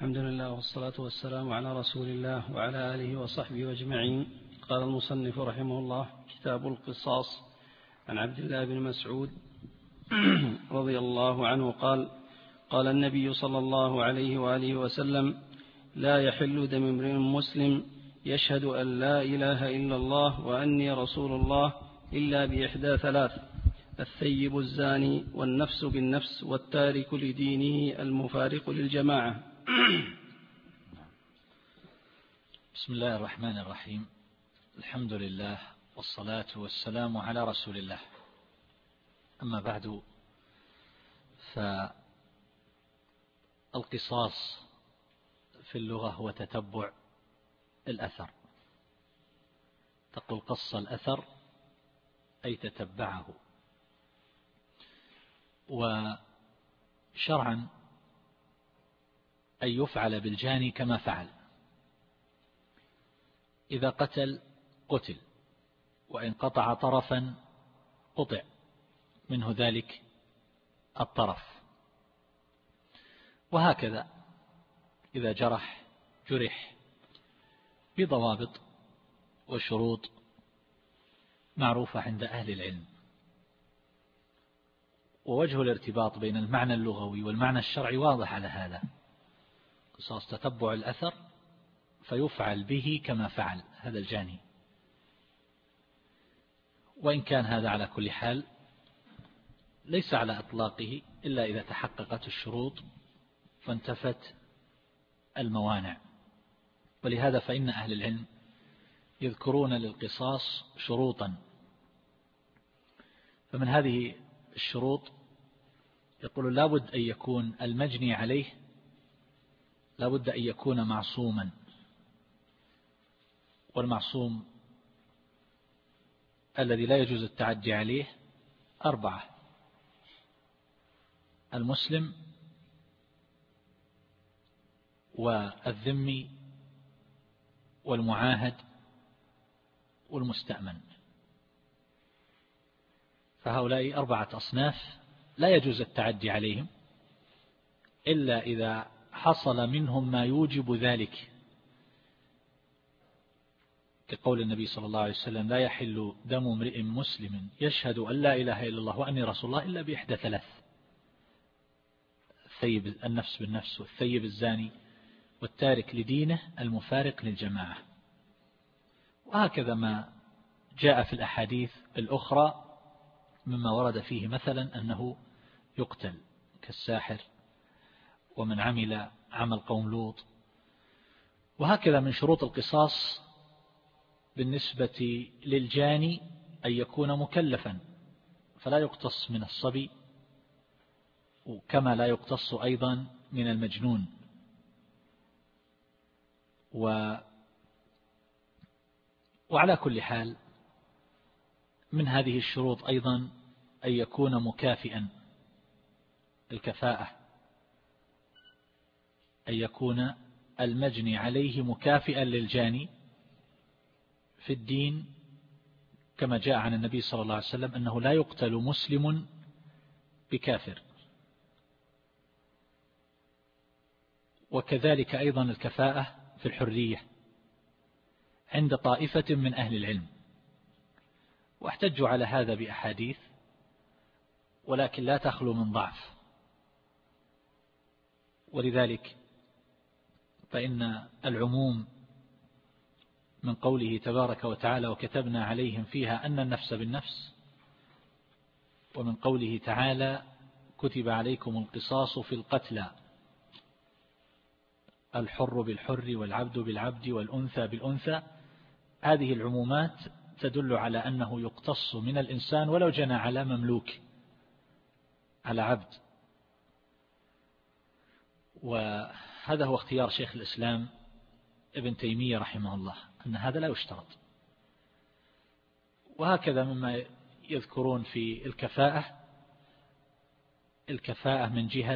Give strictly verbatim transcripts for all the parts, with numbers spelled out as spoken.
الحمد لله والصلاة والسلام على رسول الله وعلى آله وصحبه أجمعين. قال المصنف رحمه الله: كتاب القصاص. عن عبد الله بن مسعود رضي الله عنه قال: قال النبي صلى الله عليه وآله وسلم: لا يحل دم امرئ مسلم يشهد أن لا إله إلا الله وأني رسول الله إلا بإحدى ثلاث: الثيب الزاني والنفس بالنفس والتارك لدينه المفارق للجماعة. بسم الله الرحمن الرحيم. الحمد لله والصلاة والسلام على رسول الله. أما بعد، فالقصاص في اللغة هو تتبع الأثر. تقول قص الأثر أي تتبعه. وشرعا أن يفعل بالجاني كما فعل. إذا قتل قتل، وإن قطع طرفا قطع منه ذلك الطرف. وهكذا إذا جرح جرح بضوابط وشروط معروفة عند أهل العلم. ووجه الارتباط بين المعنى اللغوي والمعنى الشرعي واضح على هذا. قصاص تتبع الأثر، فيفعل به كما فعل هذا الجاني. وإن كان هذا على كل حال ليس على إطلاقه إلا إذا تحققت الشروط فانتفت الموانع. ولهذا فإن أهل العلم يذكرون للقصاص شروطا. فمن هذه الشروط يقول لا بد أن يكون المجني عليه لا بد أن يكون معصوما. والمعصوم الذي لا يجوز التعدي عليه أربعة: المسلم والذمي والمعاهد والمستأمن. فهؤلاء أربعة أصناف لا يجوز التعدي عليهم إلا إذا حصل منهم ما يوجب ذلك، كقول النبي صلى الله عليه وسلم: لا يحل دم امرئ مسلم يشهد أن لا إله إلا الله وأني رسول الله إلا بإحدى ثلاث: الثيب النفس بالنفس والثيب الزاني والتارك لدينه المفارق للجماعة. وهكذا ما جاء في الأحاديث الأخرى مما ورد فيه مثلا أنه يقتل، كالساحر ومن عمل عمل قوم لوط. وهكذا من شروط القصاص بالنسبة للجاني أن يكون مكلفا، فلا يقتص من الصبي، كما لا يقتص أيضا من المجنون. و وعلى كل حال من هذه الشروط أيضا أن يكون مكافئا، الكفاءة، أن يكون المجني عليه مكافئا للجاني في الدين، كما جاء عن النبي صلى الله عليه وسلم أنه لا يقتل مسلم بكافر. وكذلك أيضا الكفاءة في الحرية عند طائفة من أهل العلم. واحتجوا على هذا بأحاديث، ولكن لا تخلو من ضعف. ولذلك فإن العموم من قوله تبارك وتعالى: وكتبنا عليهم فيها أن النفس بالنفس، ومن قوله تعالى: كتب عليكم القصاص في القتلى، الحر بالحر والعبد بالعبد والأنثى بالأنثى. هذه العمومات تدل على أنه يقتص من الإنسان ولو جنى على مملوك، على عبد. وهذا هو اختيار شيخ الإسلام ابن تيمية رحمه الله، أن هذا لا يشترط. وهكذا مما يذكرون في الكفاءة، الكفاءة من جهة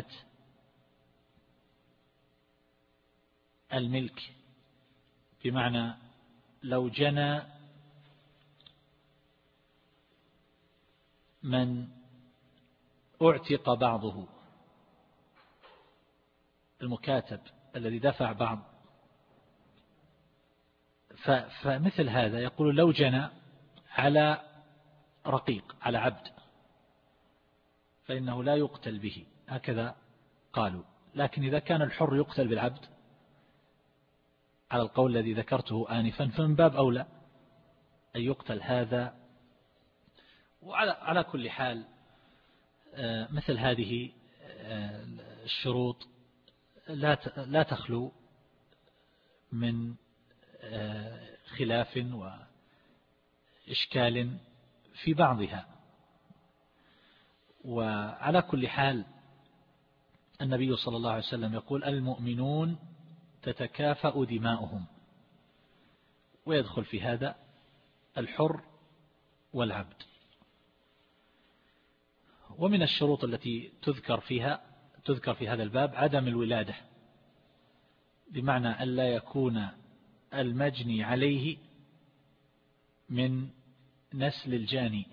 الملك، بمعنى لو جنى من أعتق بعضه، المكاتب الذي دفع بعض. فمثل هذا يقول لو جنى على رقيق على عبد فإنه لا يقتل به، هكذا قالوا. لكن إذا كان الحر يقتل بالعبد على القول الذي ذكرته آنفا فمن باب أولى أن يقتل هذا. وعلى على كل حال مثل هذه الشروط لا لا تخلو من خلاف وإشكال في بعضها. وعلى كل حال النبي صلى الله عليه وسلم يقول المؤمنون تتكافأ دماؤهم، ويدخل في هذا الحر والعبد. ومن الشروط التي تذكر فيها تذكر في هذا الباب عدم الولادة، بمعنى ألا يكون المجني عليه من نسل الجاني.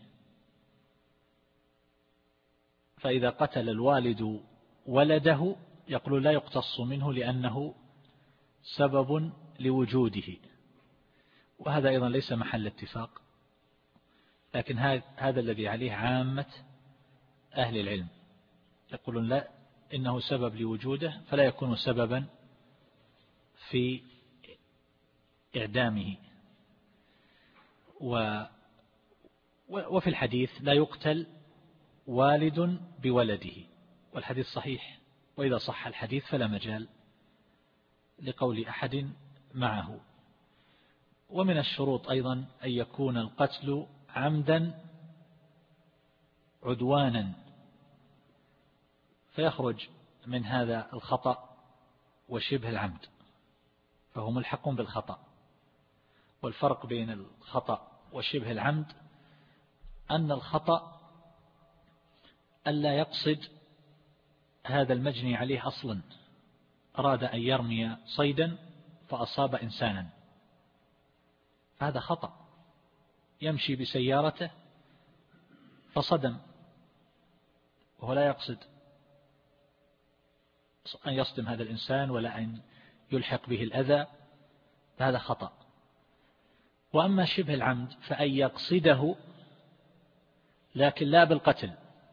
فإذا قتل الوالد ولده يقول لا يقتص منه لأنه سبب لوجوده، وهذا أيضا ليس محل اتفاق، لكن هذا الذي عليه عامة أهل العلم، يقولون لا إنه سبب لوجوده فلا يكون سببا في إعدامه. وفي الحديث لا يقتل والد بولده، والحديث صحيح، وإذا صح الحديث فلا مجال لقول أحد معه. ومن الشروط أيضا أن يكون القتل عمدا عدوانا، فيخرج من هذا الخطأ وشبه العمد، فهو ملحق بالخطأ. والفرق بين الخطأ وشبه العمد أن الخطأ ألا يقصد هذا المجني عليه أصلا، أراد أن يرمي صيدا فأصاب إنسانا، هذا خطأ. يمشي بسيارته فصدم وهو لا يقصد أن يصدم هذا الإنسان ولا أن يلحق به الأذى، فهذا خطأ. وأما شبه العمد فأن يقصده لكن لا بالقتل،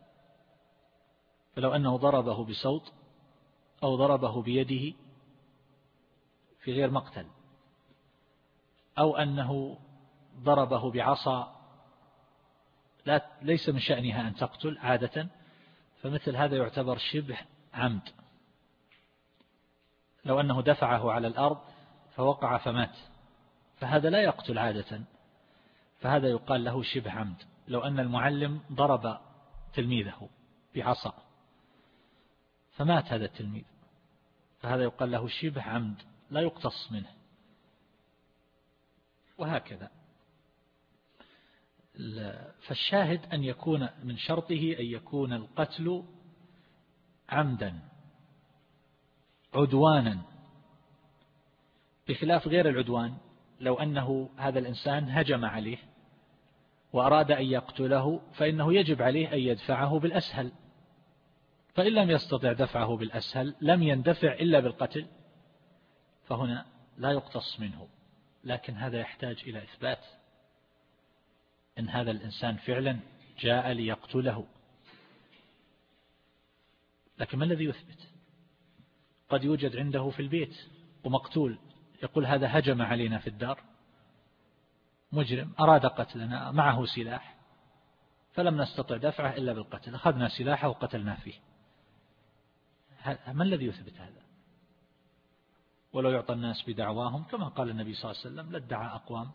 فلو أنه ضربه بصوت أو ضربه بيده في غير مقتل، أو أنه ضربه بعصا لا ليس من شأنها أن تقتل عادة، فمثل هذا يعتبر شبه عمد. لو أنه دفعه على الأرض فوقع فمات، فهذا لا يقتل عادة، فهذا يقال له شبه عمد. لو أن المعلم ضرب تلميذه بعصا فمات هذا التلميذ، فهذا يقال له شبه عمد لا يقتص منه، وهكذا. فالشاهد أن يكون من شرطه أن يكون القتل عمدا عدوانا، بخلاف غير العدوان. لو أنه هذا الإنسان هجم عليه وأراد أن يقتله فإنه يجب عليه أن يدفعه بالأسهل، فإن لم يستطع دفعه بالأسهل لم يندفع إلا بالقتل، فهنا لا يقتص منه. لكن هذا يحتاج إلى إثبات إن هذا الإنسان فعلا جاء ليقتله. لكن ما الذي يثبت؟ قد يوجد عنده في البيت ومقتول، يقول هذا هجم علينا في الدار، مجرم أراد قتلنا، معه سلاح فلم نستطع دفعه إلا بالقتل، أخذنا سلاحه وقتلنا فيه. ما الذي يثبت هذا؟ ولو يعطى الناس بدعواهم كما قال النبي صلى الله عليه وسلم لادعى أقوام،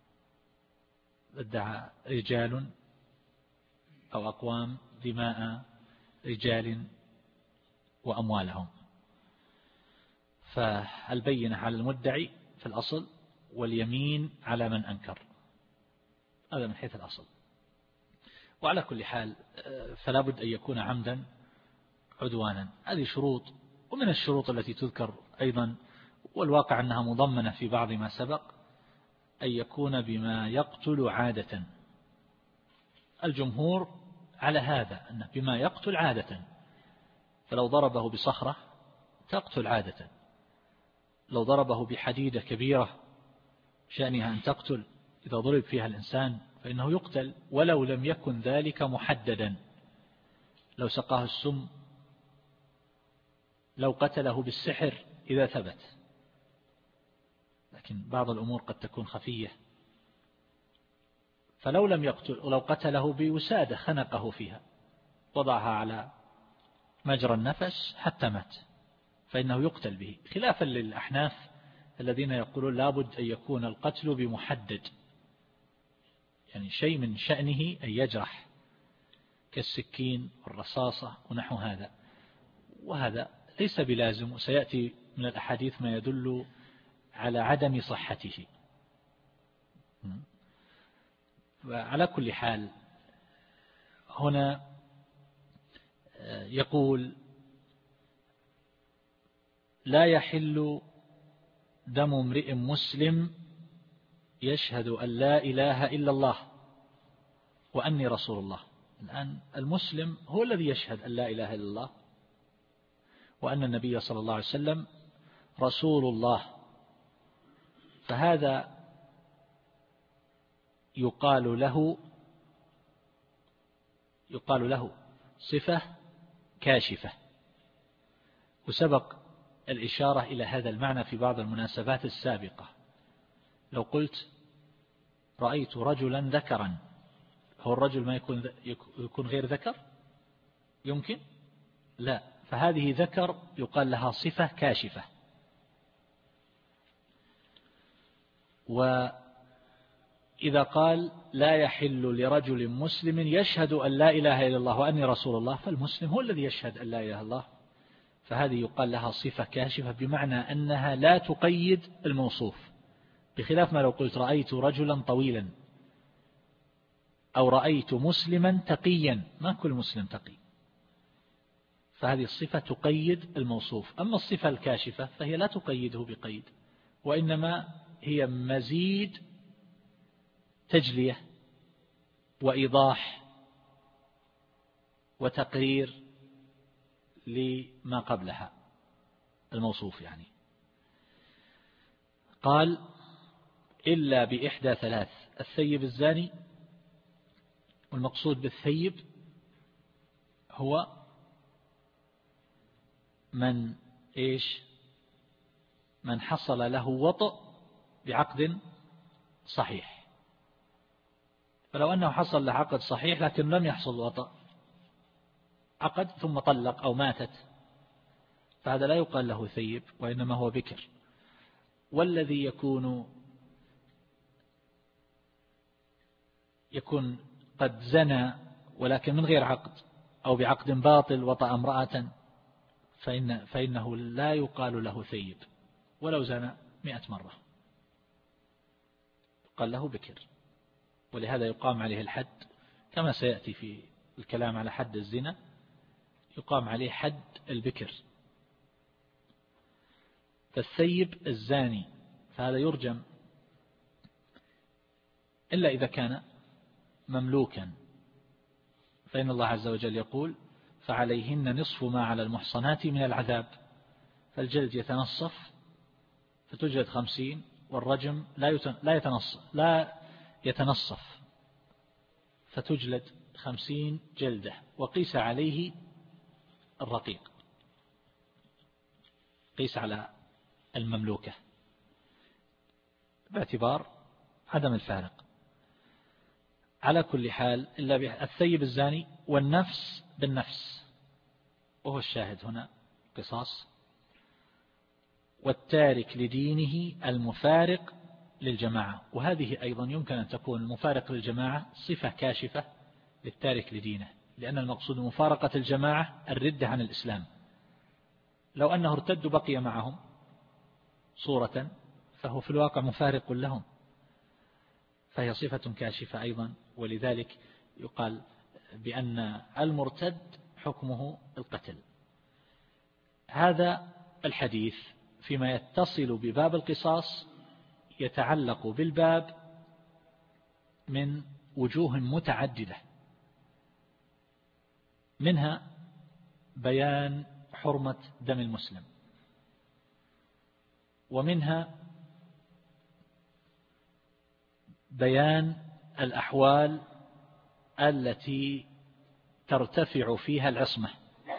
لادعى رجال أو أقوام دماء رجال وأموالهم. فالبينة على المدعي في الأصل واليمين على من أنكر، هذا من حيث الأصل. وعلى كل حال فلا بد أن يكون عمدا عدوانا، هذه شروط. ومن الشروط التي تذكر أيضا والواقع أنها مضمنة في بعض ما سبق أن يكون بما يقتل عادة. الجمهور على هذا أنه بما يقتل عادة، فلو ضربه بصخرة تقتل عادة، لو ضربه بحديدة كبيرة شأنها أن تقتل، إذا ضرب فيها الإنسان فإنه يقتل ولو لم يكن ذلك محددا. لو سقاه السم، لو قتله بالسحر إذا ثبت، لكن بعض الأمور قد تكون خفية. فلو لم يقتل، ولو قتله بوسادة خنقه فيها وضعها على مجرى النفس حتى مات فإنه يقتل به، خلافا للأحناف الذين يقولون لابد أن يكون القتل بمحدد، يعني شيء من شأنه أن يجرح كالسكين والرصاصة ونحو هذا، وهذا ليس بلازم، وسيأتي من الأحاديث ما يدل على عدم صحته. وعلى كل حال هنا يقول لا يحل دم امرئ مسلم يشهد أن لا إله إلا الله وأني رسول الله. الآن المسلم هو الذي يشهد أن لا إله إلا الله وأن النبي صلى الله عليه وسلم رسول الله، فهذا يقال له يقال له صفة كاشفة، وسبق الإشارة إلى هذا المعنى في بعض المناسبات السابقة. لو قلت رأيت رجلا ذكرا، هو الرجل ما يكون يكون غير ذكر؟ يمكن؟ لا، فهذه ذكر يقال لها صفة كاشفة. وإذا قال لا يحل لرجل مسلم يشهد أن لا إله إلا الله وأني رسول الله، فالمسلم هو الذي يشهد أن لا إله إلا الله، فهذه يقال لها صفة كاشفة، بمعنى أنها لا تقيد الموصوف، بخلاف ما لو قلت رأيت رجلا طويلا أو رأيت مسلما تقيا، ما كل مسلم تقي، فهذه الصفة تقيد الموصوف. أما الصفة الكاشفة فهي لا تقيده بقيد، وإنما هي مزيد تجلية وإيضاح وتقرير لما قبلها الموصوف. يعني قال إلا بإحدى ثلاث: الثيب الزاني، والمقصود بالثيب هو من إيش من حصل له وطء بعقد صحيح، فلو أنه حصل له عقد صحيح لكن لم يحصل وطء، عقد ثم طلق أو ماتت، فهذا لا يقال له ثيب وإنما هو بكر. والذي يكون يكون قد زنى ولكن من غير عقد أو بعقد باطل وطأ امرأة فإن فإنه لا يقال له ثيب ولو زنى مئة مرة، قال له بكر. ولهذا يقام عليه الحد كما سيأتي في الكلام على حد الزنا، يقام عليه حد البكر. فالثيب الزاني فهذا يرجم إلا إذا كان مملوكا، فإن الله عز وجل يقول فعليهن نصف ما على المحصنات من العذاب، فالجلد يتنصف فتجلد خمسين، والرجم لا يتنصف لا يتنصف فتجلد خمسين جلدة، وقيس عليه الرقيق، قيس على المملوكة باعتبار عدم الفارق. على كل حال إلا الثيب الزاني، والنفس بالنفس وهو الشاهد هنا قصاص، والتارك لدينه المفارق للجماعة، وهذه أيضا يمكن أن تكون المفارق للجماعة صفة كاشفة للتارك لدينه، لأن المقصود مفارقة الجماعة الردة عن الإسلام. لو أنه ارتد بقي معهم صورة فهو في الواقع مفارق لهم، فهي صفة كاشفة أيضا. ولذلك يقال بأن المرتد حكمه القتل. هذا الحديث فيما يتصل بباب القصاص يتعلق بالباب من وجوه متعددة، منها بيان حرمة دم المسلم، ومنها بيان الأحوال التي ترتفع فيها العصمة.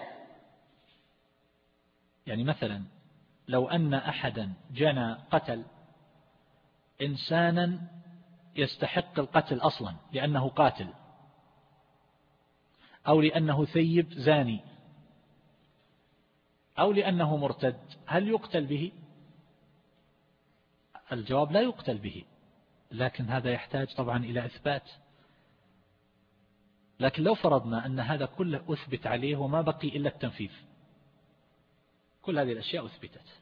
يعني مثلا لو أن أحدا جنى قتل إنسانا يستحق القتل أصلا لأنه قاتل، أو لأنه ثيب زاني، أو لأنه مرتد، هل يقتل به؟ الجواب لا يقتل به، لكن هذا يحتاج طبعا إلى إثبات. لكن لو فرضنا أن هذا كله أثبت عليه وما بقي إلا التنفيذ، كل هذه الأشياء أثبتت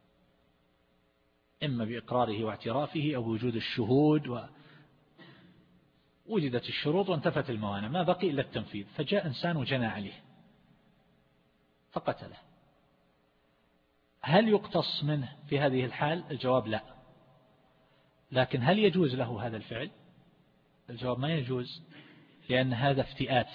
إما بإقراره واعترافه أو بوجود الشهود، ووجدت الشروط وانتفت الموانع، ما بقي إلا التنفيذ، فجاء إنسان وجنى عليه فقتله، هل يقتص منه في هذه الحال؟ الجواب لا. لكن هل يجوز له هذا الفعل؟ الجواب ما يجوز، لأن هذا افتئات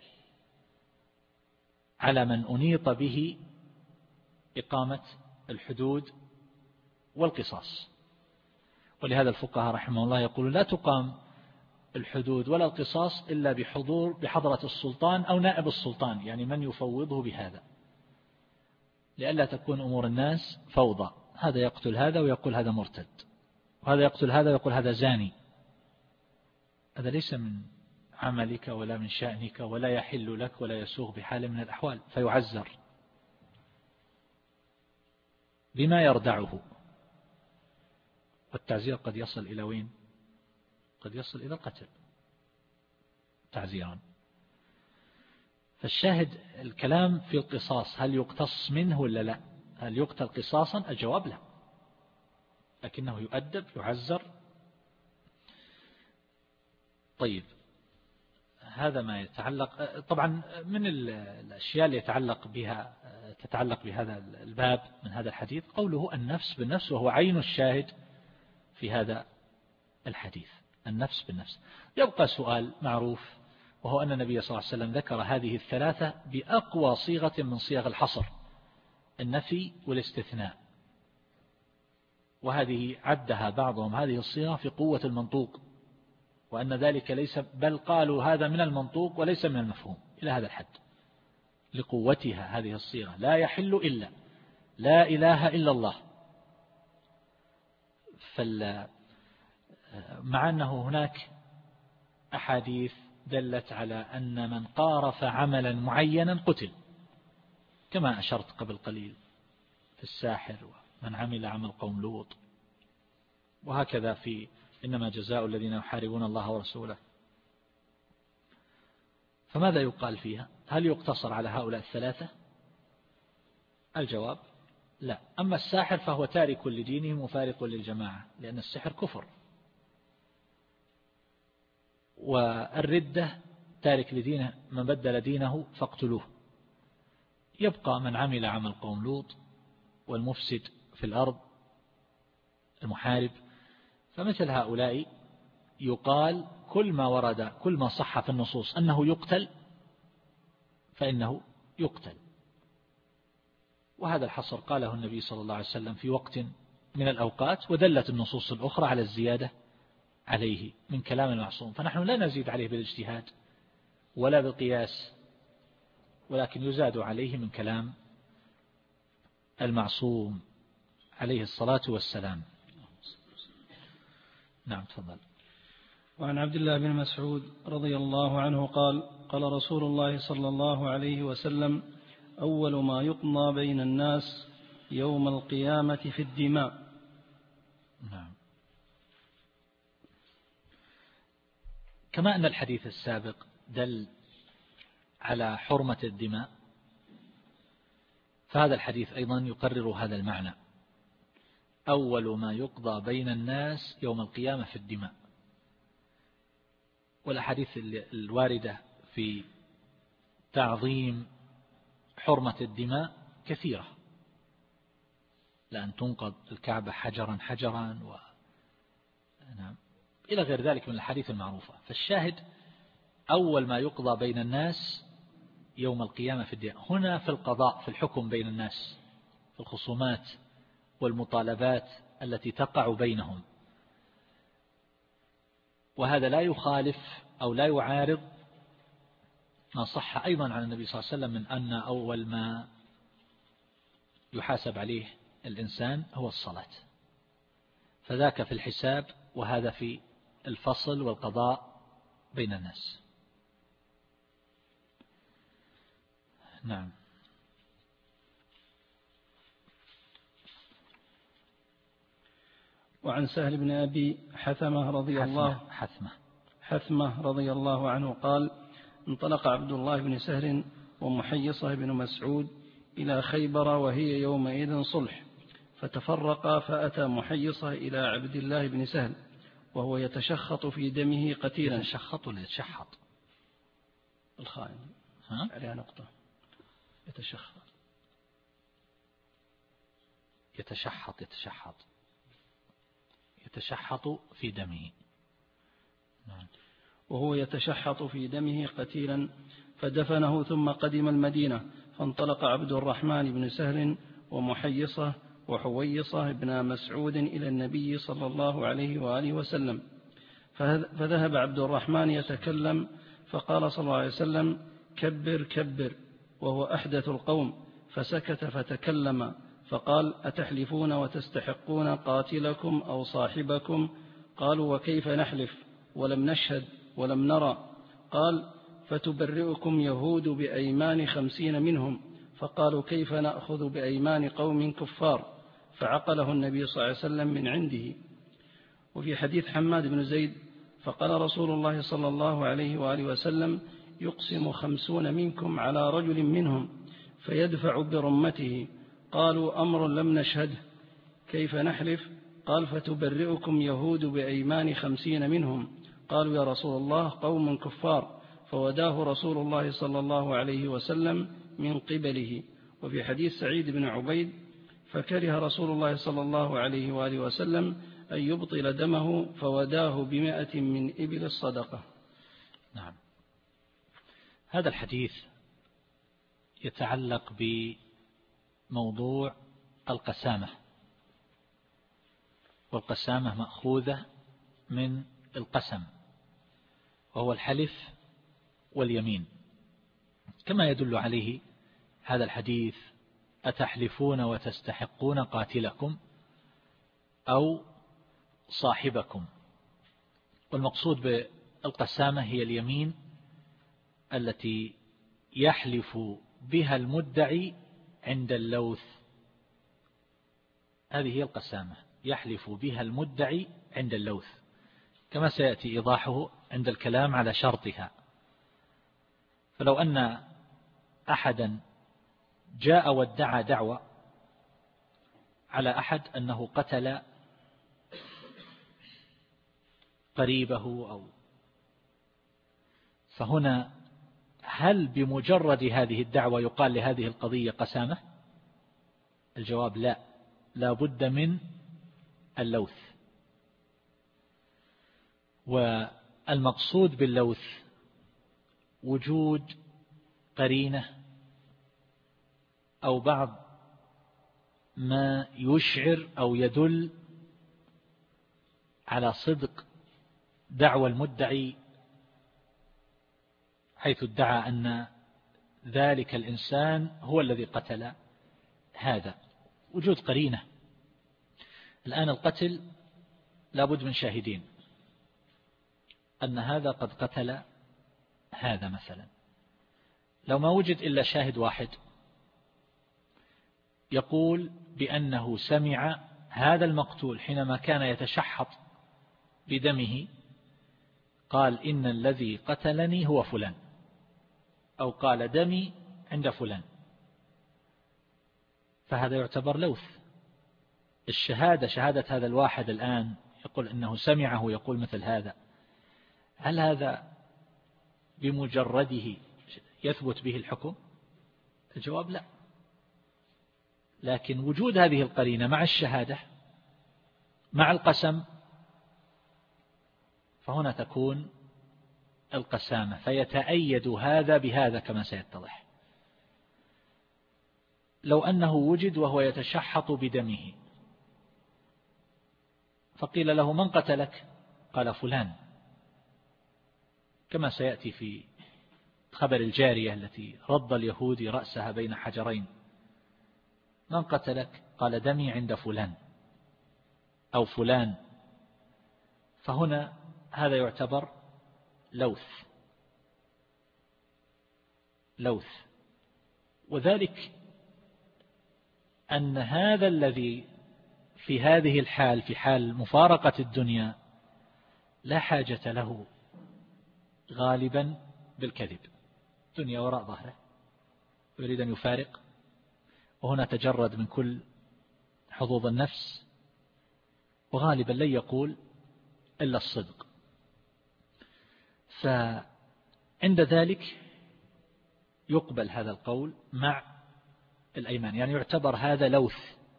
على من أنيط به إقامة الحدود والقصاص. ولهذا الفقهاء رحمه الله يقول لا تقام الحدود ولا القصاص إلا بحضور بحضرة السلطان أو نائب السلطان، يعني من يفوضه بهذا، لئلا تكون أمور الناس فوضى، هذا يقتل هذا ويقول هذا مرتد، وهذا يقتل هذا ويقول هذا زاني. هذا ليس من عملك ولا من شأنك ولا يحل لك ولا يسوغ بحال من الأحوال، فيعزر بما يردعه. والتعزير قد يصل إلى وين؟ قد يصل إلى القتل تعزيرا. فالشاهد الكلام في القصاص، هل يقتص منه ولا لا؟ هل يقتل قصاصا؟ الجواب لا، لكنه يؤدب يعزر. طيب، هذا ما يتعلق طبعا من الأشياء اللي يتعلق بها تتعلق بهذا الباب من هذا الحديث قوله النفس بالنفس، وهو عين الشاهد في هذا الحديث، النفس بالنفس. يبقى سؤال معروف، وهو أن النبي صلى الله عليه وسلم ذكر هذه الثلاثة بأقوى صيغة من صيغ الحصر، النفي والاستثناء، وهذه عدها بعضهم هذه الصيغة في قوة المنطوق، وأن ذلك ليس، بل قالوا هذا من المنطوق وليس من المفهوم إلى هذا الحد، لقوتها هذه الصيغة. لا يحل إلا، لا إله إلا الله. مع أنه هناك أحاديث دلت على أن من قارف عملا معينا قتل، كما أشرت قبل قليل في الساحر ومن عمل عمل قوم لوط، وهكذا في إنما جزاء الذين يحاربون الله ورسوله. فماذا يقال فيها؟ هل يقتصر على هؤلاء الثلاثة؟ الجواب لا. أما الساحر فهو تارك لدينه مفارق للجماعة، لأن السحر كفر، والردة تارك لدينه من بدل دينه فاقتلوه. يبقى من عمل عمل قوم لوط والمفسد في الأرض المحارب، فمثل هؤلاء يقال كل ما ورد كل ما صح في النصوص أنه يقتل فإنه يقتل. وهذا الحصر قاله النبي صلى الله عليه وسلم في وقت من الأوقات، ودلت النصوص الأخرى على الزيادة عليه من كلام المعصوم، فنحن لا نزيد عليه بالاجتهاد ولا بالقياس، ولكن يزاد عليه من كلام المعصوم عليه الصلاة والسلام. نعم تفضل. وعن عبد الله بن مسعود رضي الله عنه قال قال رسول الله صلى الله عليه وسلم أول ما يقضى بين الناس يوم القيامة في الدماء. نعم. كما أن الحديث السابق دل على حرمة الدماء، فهذا الحديث أيضا يقرر هذا المعنى، أول ما يقضى بين الناس يوم القيامة في الدماء. والأحاديث الواردة في تعظيم حرمة الدماء كثيرة، لأن تنقض الكعبة حجرا حجرا و... نعم. إلى غير ذلك من الحديث المعروفة. فالشاهد أول ما يقضى بين الناس يوم القيامة في الدماء، هنا في القضاء في الحكم بين الناس في الخصومات والمطالبات التي تقع بينهم، وهذا لا يخالف أو لا يعارض ما صح أيضا عن النبي صلى الله عليه وسلم من أن أول ما يحاسب عليه الإنسان هو الصلاة، فذاك في الحساب وهذا في الفصل والقضاء بين الناس. نعم. وعن سهل بن أبي حثمة رضي الله حثمة حثمة رضي الله عنه قال: انطلق عبد الله بن سهل ومحيصة بن مسعود إلى خيبر وهي يومئذ صلح، فتفرقا، فأتى محيصة إلى عبد الله بن سهل وهو يتشخط في دمه قتيلا. يتشخط ولا يتشحط؟ الخائن ها؟ عليها نقطة. يتشخط يتشحط يتشحط يتشحط في دمه. نعم. وهو يتشحط في دمه قتيلا، فدفنه ثم قدم المدينة، فانطلق عبد الرحمن بن سهل ومحيصة وحويصة بن مسعود إلى النبي صلى الله عليه وآله وسلم، فذهب عبد الرحمن يتكلم، فقال صلى الله عليه وسلم: كبر كبر، وهو أحدث القوم، فسكت فتكلم، فقال: أتحلفون وتستحقون قاتلكم أو صاحبكم؟ قالوا: وكيف نحلف ولم نشهد ولم نرى؟ قال: فتبرئكم يهود بأيمان خمسين منهم. فقالوا: كيف نأخذ بأيمان قوم كفار؟ فعقله النبي صلى الله عليه وسلم من عنده. وفي حديث حماد بن زيد: فقال رسول الله صلى الله عليه وآله وسلم: يقسم خمسون منكم على رجل منهم فيدفع برمته. قالوا: أمر لم نشهده، كيف نحلف؟ قال: فتبرئكم يهود بأيمان خمسين منهم. قالوا: يا رسول الله، قوم كفار. فوداه رسول الله صلى الله عليه وسلم من قبله. وفي حديث سعيد بن عبيد: فكره رسول الله صلى الله عليه وآله وسلم أن يبطل دمه، فوداه بمائة من إبل الصدقة. نعم. هذا الحديث يتعلق بموضوع القسامة، والقسامة مأخوذة من القسم، وهو الحلف واليمين، كما يدل عليه هذا الحديث: أتحلفون وتستحقون قاتلكم أو صاحبكم. والمقصود بالقسامة هي اليمين التي يحلف بها المدعي عند اللوث، هذه هي القسامة، يحلف بها المدعي عند اللوث، كما سيأتي إيضاحه عند الكلام على شرطها. فلو أن أحدا جاء وادعى دعوة على أحد أنه قتل قريبه، أو فهنا هل بمجرد هذه الدعوة يقال لهذه القضية قسامة؟ الجواب لا، لا بد من اللوث. والمقصود باللوث وجود قرينة أو بعض ما يشعر أو يدل على صدق دعوى المدعي، حيث ادعى أن ذلك الإنسان هو الذي قتل هذا، وجود قرينة. الآن القتل لابد من شاهدين أن هذا قد قتل هذا مثلا. لو ما وجد إلا شاهد واحد يقول بأنه سمع هذا المقتول حينما كان يتشحط بدمه قال: إن الذي قتلني هو فلان، أو قال: دمي عند فلان، فهذا يعتبر لوث. الشهادة، شهادة هذا الواحد الآن يقول أنه سمعه يقول مثل هذا، هل هذا بمجرده يثبت به الحكم؟ الجواب لا. لكن وجود هذه القرينة مع الشهادة مع القسم، فهنا تكون القسامة، فيتأيد هذا بهذا كما سيتضح. لو أنه وجد وهو يتشحط بدمه فقيل له من قتلك؟ قال فلان، كما سيأتي في خبر الجارية التي رد اليهودي رأسها بين حجرين. من قتلك؟ قال دمي عند فلان أو فلان. فهنا هذا يعتبر لوث لوث وذلك أن هذا الذي في هذه الحال، في حال مفارقة الدنيا، لا حاجة له غالبا بالكذب، دنيا وراء ظهره يريد أن يفارق، وهنا تجرد من كل حظوظ النفس، وغالبا لن يقول إلا الصدق. فعند ذلك يقبل هذا القول مع الأيمان، يعني يعتبر هذا لوث،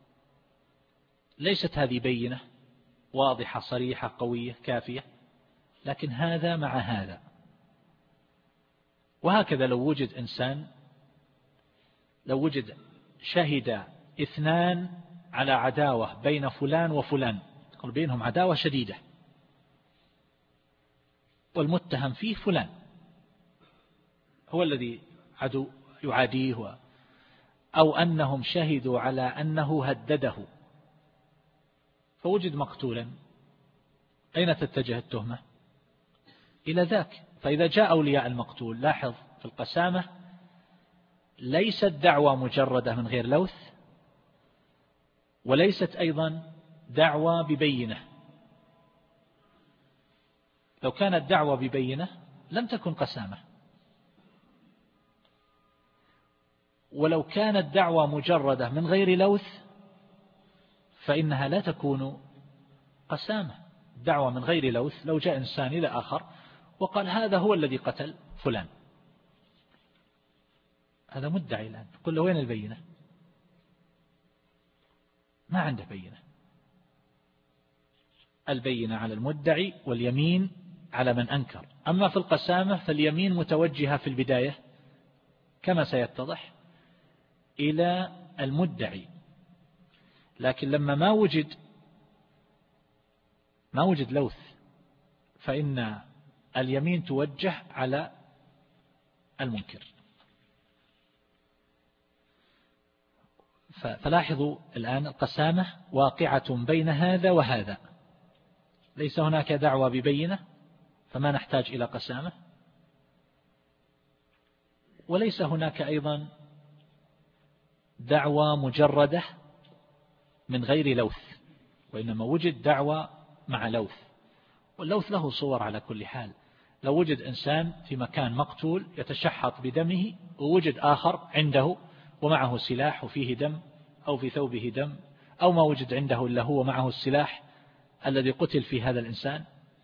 ليست هذه بينة واضحة صريحة قوية كافية، لكن هذا مع هذا. وهكذا لو وجد إنسان، لو وجد شهد اثنان على عداوة بين فلان وفلان، يقول بينهم عداوة شديدة، والمتهم فيه فلان هو الذي عدو يعاديه، أو أنهم شهدوا على أنه هدده فوجد مقتولا، أين تتجه التهمة؟ إلى ذاك. فإذا جاء أولياء المقتول، لاحظ في القسامة ليست دعوة مجردة من غير لوث، وليست أيضا دعوة ببينة. لو كانت دعوة ببينة لم تكن قسامة، ولو كانت دعوة مجردة من غير لوث فإنها لا تكون قسامة. دعوة من غير لوث، لو جاء إنسان إلى آخر وقال هذا هو الذي قتل فلان، هذا مدعي الآن، قل له وين البينة؟ ما عنده بينة. البينة على المدعي واليمين على من أنكر. أما في القسامة فاليمين متوجهة في البداية كما سيتضح إلى المدعي، لكن لما ما وجد ما وجد لوث فإن اليمين توجه على المنكر. فلاحظوا الآن القسامة واقعة بين هذا وهذا، ليس هناك دعوة ببينة فما نحتاج إلى قسامة، وليس هناك أيضا دعوة مجردة من غير لوث، وإنما وجد دعوة مع لوث. واللوث له صور على كل حال. لو وجد إنسان في مكان مقتول يتشحط بدمه، ووجد آخر عنده ومعه سلاح وفيه دم، أو في ثوبه دم، أو ما وجد عنده إلا هو معه السلاح الذي قتل في هذا الإنسان،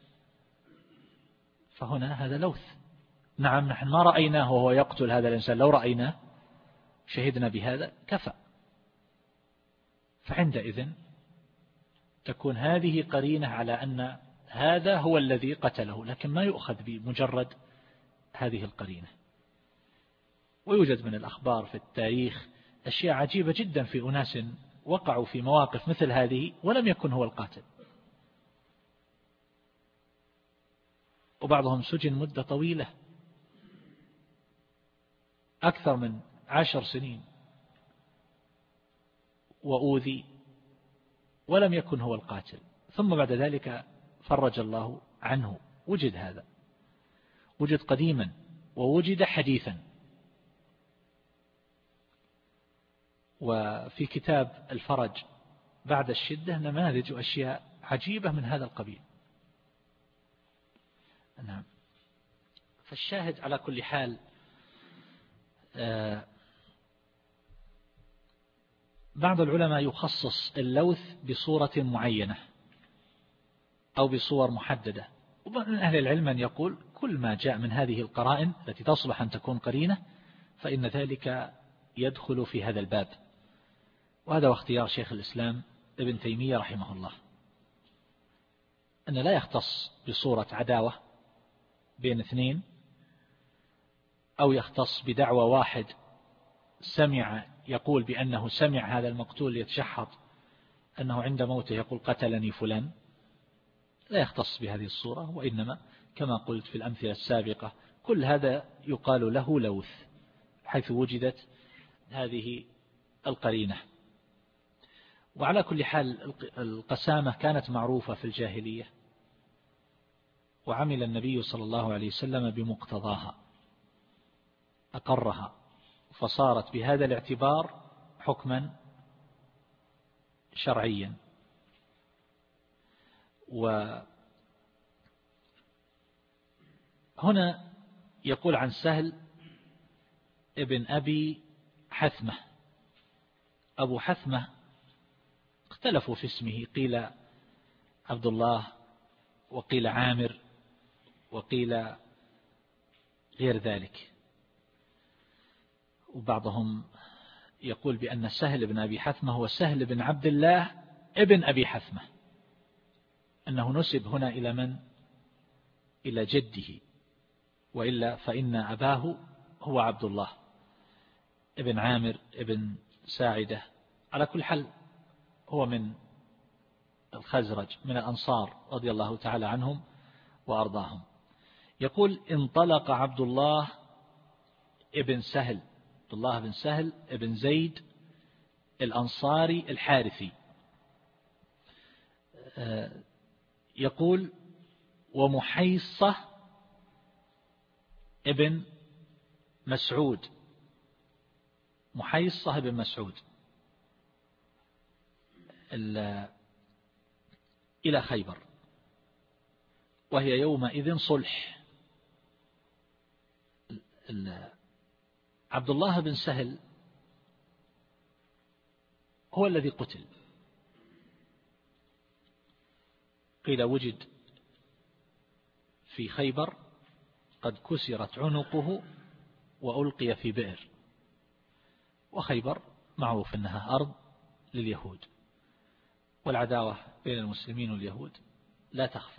فهنا هذا لوث. نعم نحن ما رأيناه وهو يقتل هذا الإنسان، لو رأيناه شهدنا بهذا كفى. فعندئذ تكون هذه قرينة على أن هذا هو الذي قتله، لكن ما يؤخذ بمجرد هذه القرينة. ويوجد من الأخبار في التاريخ أشياء عجيبة جدا في أناس وقعوا في مواقف مثل هذه ولم يكن هو القاتل، وبعضهم سجن مدة طويلة أكثر من عشر سنين وأوذي ولم يكن هو القاتل، ثم بعد ذلك فرج الله عنه. وجد هذا، وجد قديما ووجد حديثا. وفي كتاب الفرج بعد الشدة نماذج وأشياء عجيبة من هذا القبيل. نعم. فالشاهد على كل حال بعض العلماء يخصص اللوث بصورة معينة أو بصور محددة، ومن أهل العلم من يقول كل ما جاء من هذه القرائن التي تصلح أن تكون قرينة فإن ذلك يدخل في هذا الباب. وهذا هو اختيار شيخ الإسلام ابن تيمية رحمه الله، أن لا يختص بصورة عداوة بين اثنين، أو يختص بدعوى واحد سمع يقول بأنه سمع هذا المقتول يتشحط أنه عند موته يقول قتلني فلان، لا يختص بهذه الصورة، وإنما كما قلت في الأمثلة السابقة كل هذا يقال له لوث حيث وجدت هذه القرينة. وعلى كل حال القسامة كانت معروفة في الجاهلية، وعمل النبي صلى الله عليه وسلم بمقتضاها، أقرها، فصارت بهذا الاعتبار حكما شرعيا. وهنا يقول عن سهل ابن أبي حثمة. أبو حثمة اختلفوا في اسمه، قيل عبد الله، وقيل عامر، وقيل غير ذلك. وبعضهم يقول بأن سهل بن أبي حثمة هو سهل بن عبد الله ابن أبي حثمة، أنه نسب هنا إلى من؟ إلى جده، وإلا فإن أباه هو عبد الله ابن عامر ابن ساعدة. على كل حال هو من الخزرج من الأنصار رضي الله تعالى عنهم وأرضاهم. يقول انطلق عبد الله ابن سهل، عبد الله بن سهل ابن زيد الأنصاري الحارثي، يقول ومحيصة ابن مسعود، محيصة ابن مسعود إلى خيبر، وهي يومئذ صلح. عبد الله بن سهل هو الذي قتل، قيل وجد في خيبر قد كسرت عنقه وألقي في بئر، وخيبر معروف أنها أرض لليهود، والعداوة بين المسلمين واليهود لا تخفى،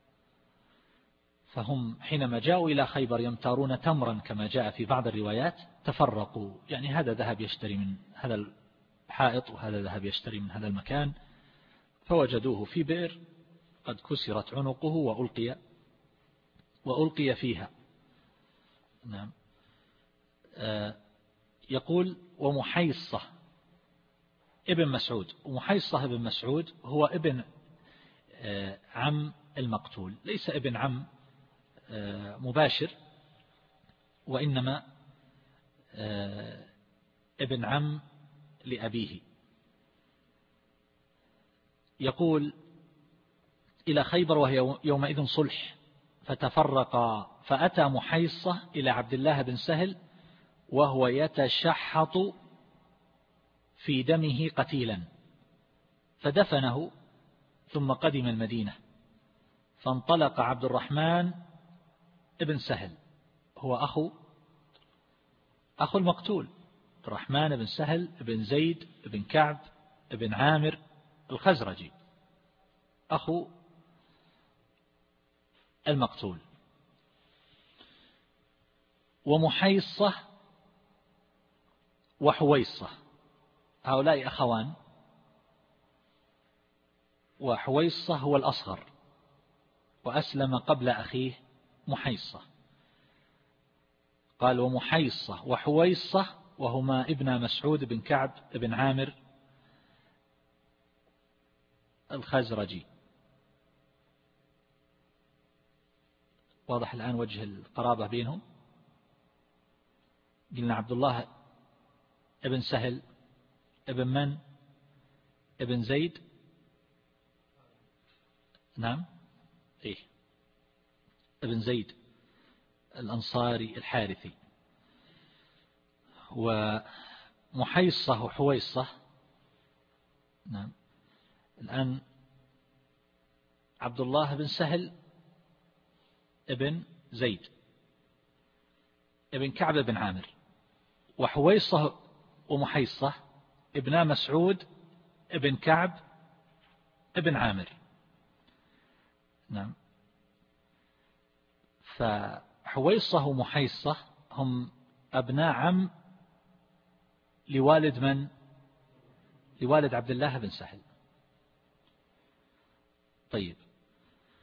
فهم حينما جاءوا إلى خيبر يمتارون تمرا كما جاء في بعض الروايات تفرقوا، يعني هذا ذهب يشتري من هذا الحائط وهذا ذهب يشتري من هذا المكان، فوجدوه في بئر قد كسرت عنقه وألقي وألقي فيها. نعم. آه يقول ومحيصة ابن مسعود، ومحيصة ابن مسعود هو ابن آه عم المقتول، ليس ابن عم آه مباشر، وإنما آه ابن عم لأبيه. يقول إلى خيبر وهي يومئذ صلح، فتفرقا، فأتى محيصة إلى عبد الله بن سهل وهو يتشحط في دمه قتيلا، فدفنه ثم قدم المدينة. فانطلق عبد الرحمن ابن سهل، هو أخو أخو المقتول، عبد الرحمن بن سهل بن زيد بن كعب بن عامر الخزرجي، أخو المقتول. ومحيصة وحويصة هؤلاء أخوان، وحويصة هو الأصغر وأسلم قبل أخيه محيصة. قال ومحيصة وحويصة وهما ابن مسعود بن كعب بن عامر الخزرجي. واضح الآن وجه القرابة بينهم. قلنا عبد الله ابن سهل ابن من؟ ابن زيد. نعم إيه ابن زيد الأنصاري الحارثي. ومحيصة وحويصة. نعم. الآن عبد الله بن سهل ابن زيد ابن كعب بن عامر، وحويصة ومحيصة ابن مسعود ابن كعب ابن عامر. نعم. فحويصة ومحيصة هم أبناء عم لوالد من؟ لوالد عبد الله بن سهل. طيب.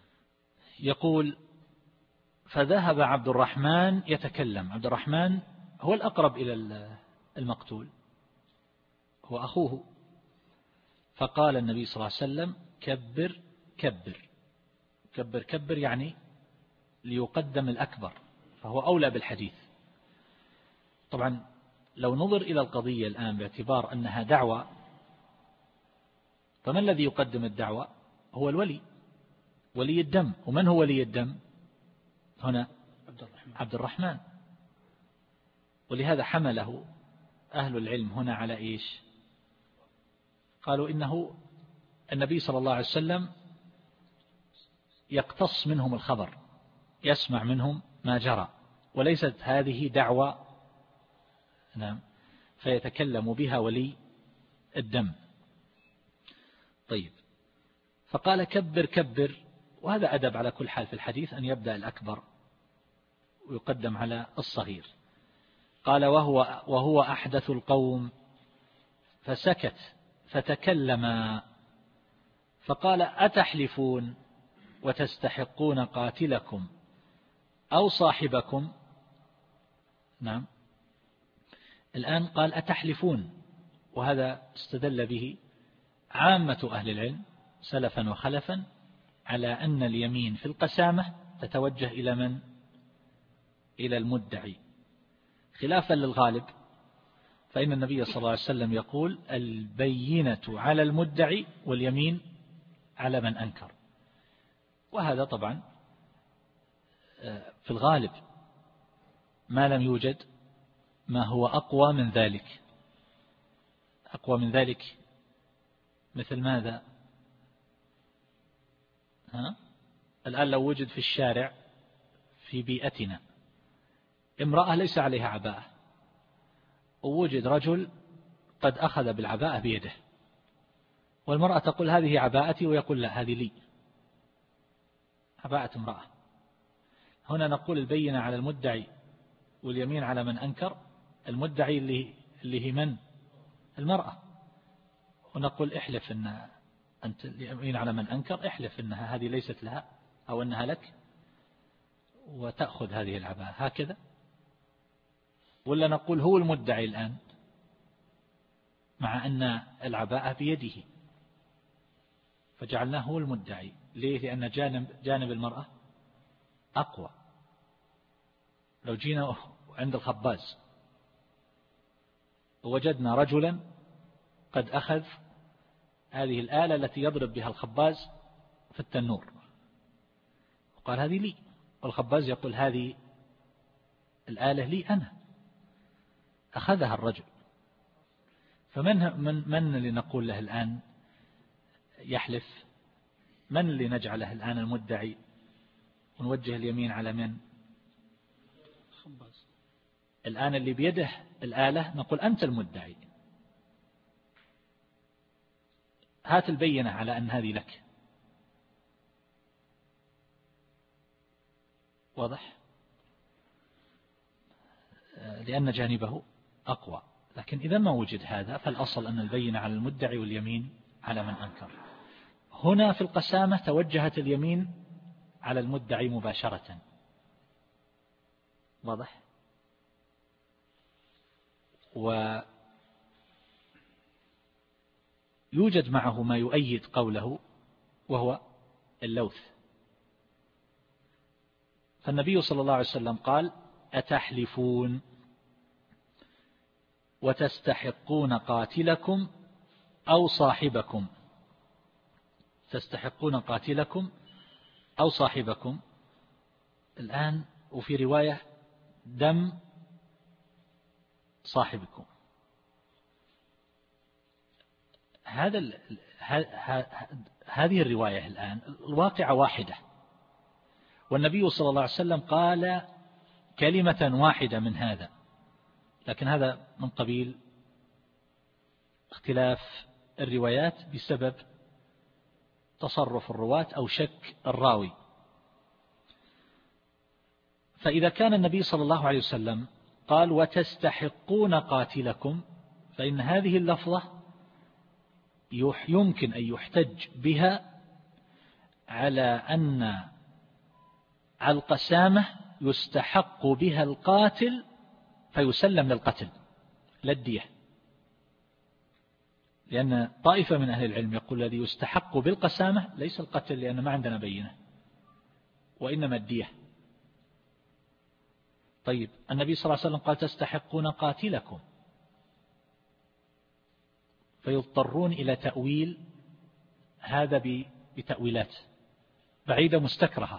يقول: فذهب عبد الرحمن يتكلم. عبد الرحمن هو الأقرب إلى المقتول، هو أخوه. فقال النبي صلى الله عليه وسلم: كبر كبر كبر كبر، يعني ليقدم الأكبر، فهو أولى بالحديث. طبعا لو نظر إلى القضية الآن باعتبار أنها دعوة، فمن الذي يقدم الدعوة؟ هو الولي، ولي الدم. ومن هو ولي الدم هنا؟ عبد الرحمن. عبد الرحمن. ولهذا حمله أهل العلم هنا على إيش؟ قالوا إنه النبي صلى الله عليه وسلم يقتص منهم الخبر، يسمع منهم ما جرى، وليست هذه دعوة، نعم، فيتكلم بها ولي الدم. طيب، فقال: كبر كبر. وهذا أدب على كل حال في الحديث، أن يبدأ الأكبر ويقدم على الصغير. قال: وهو, وهو أحدث القوم، فسكت فتكلم فقال: أتحلفون وتستحقون قاتلكم أو صاحبكم؟ نعم، الآن قال: أتحلفون، وهذا استدل به عامة أهل العلم سلفا وخلفا على أن اليمين في القسامة تتوجه إلى من؟ إلى المدعي، خلافا للغالب، فإن النبي صلى الله عليه وسلم يقول: البينة على المدعي واليمين على من أنكر. وهذا طبعا في الغالب، ما لم يوجد ما هو أقوى من ذلك. أقوى من ذلك مثل ماذا؟ ها؟ الآن لو وجد في الشارع في بيئتنا امرأة ليس عليها عباءة، ووجد رجل قد أخذ بالعباءة بيده، والمرأة تقول: هذه عباءتي، ويقول: لا، هذه لي، عباءة امرأة. هنا نقول: البينة على المدعي واليمين على من أنكر. المدعي اللي اللي هي من؟ المرأة. ونقول: احلف أن أنت اليمين على من أنكر، احلف أنها هذه ليست لها أو أنها لك، وتأخذ هذه العباءة هكذا. ولا نقول: هو المدعي الآن، مع أن العباءة بيده، فجعلناه هو المدعي. ليه؟ لأن جانب, جانب المرأة أقوى. لو جينا عند الخباز ووجدنا رجلا قد أخذ هذه الآلة التي يضرب بها الخباز في التنور، وقال: هذه لي، والخباز يقول: هذه الآلة لي أنا، أخذها الرجل. فمن من, من اللي نقول له الآن يحلف؟ من اللي نجعله الآن المدعي ونوجه اليمين على من؟ خباز. الآن اللي بيده الآلة نقول: أنت المدعي، هات البينة على أن هذه لك. واضح؟ لأن جانبه أقوى. لكن إذا ما وجد هذا، فالأصل أن البينة على المدعي واليمين على من أنكر. هنا في القسامة توجهت اليمين على المدعي مباشرة. واضح؟ ويوجد معه ما يؤيد قوله، وهو اللوث. فالنبي صلى الله عليه وسلم قال: أتحلفون وتستحقون قاتلكم أو صاحبكم. تستحقون قاتلكم أو صاحبكم. الآن وفي رواية: دم صاحبكم. هذا هذه الرواية الآن الواقعة واحدة، والنبي صلى الله عليه وسلم قال كلمة واحدة من هذا، لكن هذا من قبيل اختلاف الروايات بسبب تصرف الرواة أو شك الراوي. فإذا كان النبي صلى الله عليه وسلم قال: وتستحقون قاتلكم، فإن هذه اللفظة يمكن أن يحتج بها على أن القسامة يستحق بها القاتل فيسلم للقتل لا الدية، لأن طائفة من أهل العلم يقول الذي يستحق بالقسامة ليس القتل لأن ما عندنا بينة، وإنما الدية. طيب النبي صلى الله عليه وسلم قال تستحقون قاتلكم، فيضطرون إلى تأويل هذا بتأويلات بعيدة مستكرهة،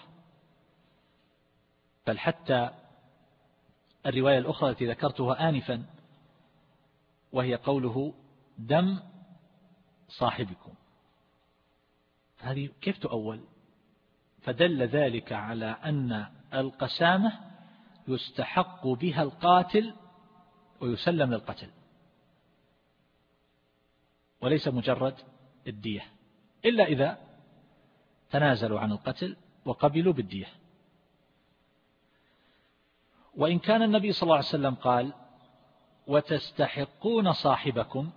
بل حتى الرواية الأخرى التي ذكرتها آنفا وهي قوله دم صاحبكم، هذه كيف تؤول؟ فدل ذلك على أن القسامة يستحق بها القاتل ويسلم للقتل، وليس مجرد الدية، إلا إذا تنازلوا عن القتل وقبلوا بالدية. وإن كان النبي صلى الله عليه وسلم قال وتستحقون صاحبكم،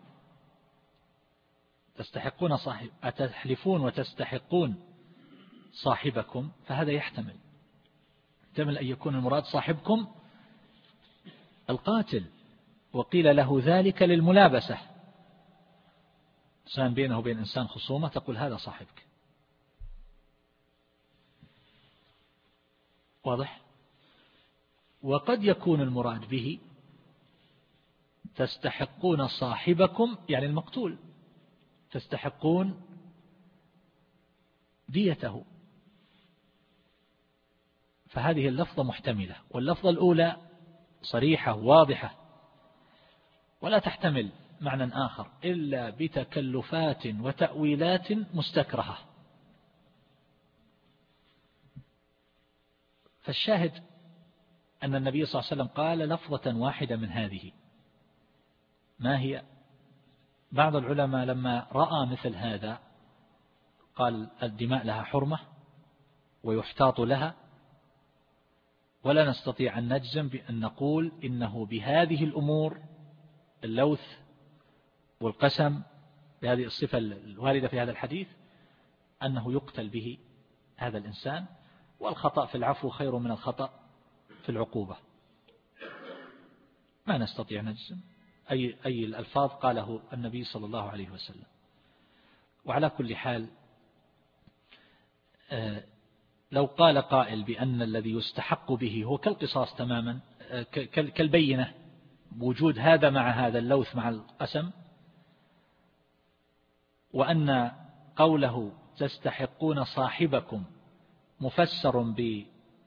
تستحقون صاحب أتحلفون وتستحقون صاحبكم، فهذا يحتمل يحتمل أن يكون المراد صاحبكم القاتل، وقيل له ذلك للملابسة، إنسان بينه وبين إنسان خصومة تقول هذا صاحبك، واضح؟ وقد يكون المراد به تستحقون صاحبكم يعني المقتول، تستحقون ديته، فهذه اللفظة محتملة، واللفظة الأولى صريحة واضحة ولا تحتمل معنى آخر إلا بتكلفات وتأويلات مستكرهة. فالشاهد أن النبي صلى الله عليه وسلم قال لفظة واحدة من هذه، ما هي؟ بعض العلماء لما رأى مثل هذا قال الدماء لها حرمة ويحتاط لها، ولا نستطيع أن نجزم بأن نقول إنه بهذه الأمور اللوث والقسم بهذه الصفة الواردة في هذا الحديث أنه يقتل به هذا الإنسان، والخطأ في العفو خير من الخطأ في العقوبة. ما نستطيع نجزم أي أي الألفاظ قاله النبي صلى الله عليه وسلم. وعلى كل حال لو قال قائل بأن الذي يستحق به هو كالقصاص تماما كالبينة، وجود هذا مع هذا اللوث مع القسم، وأن قوله تستحقون صاحبكم مفسر ب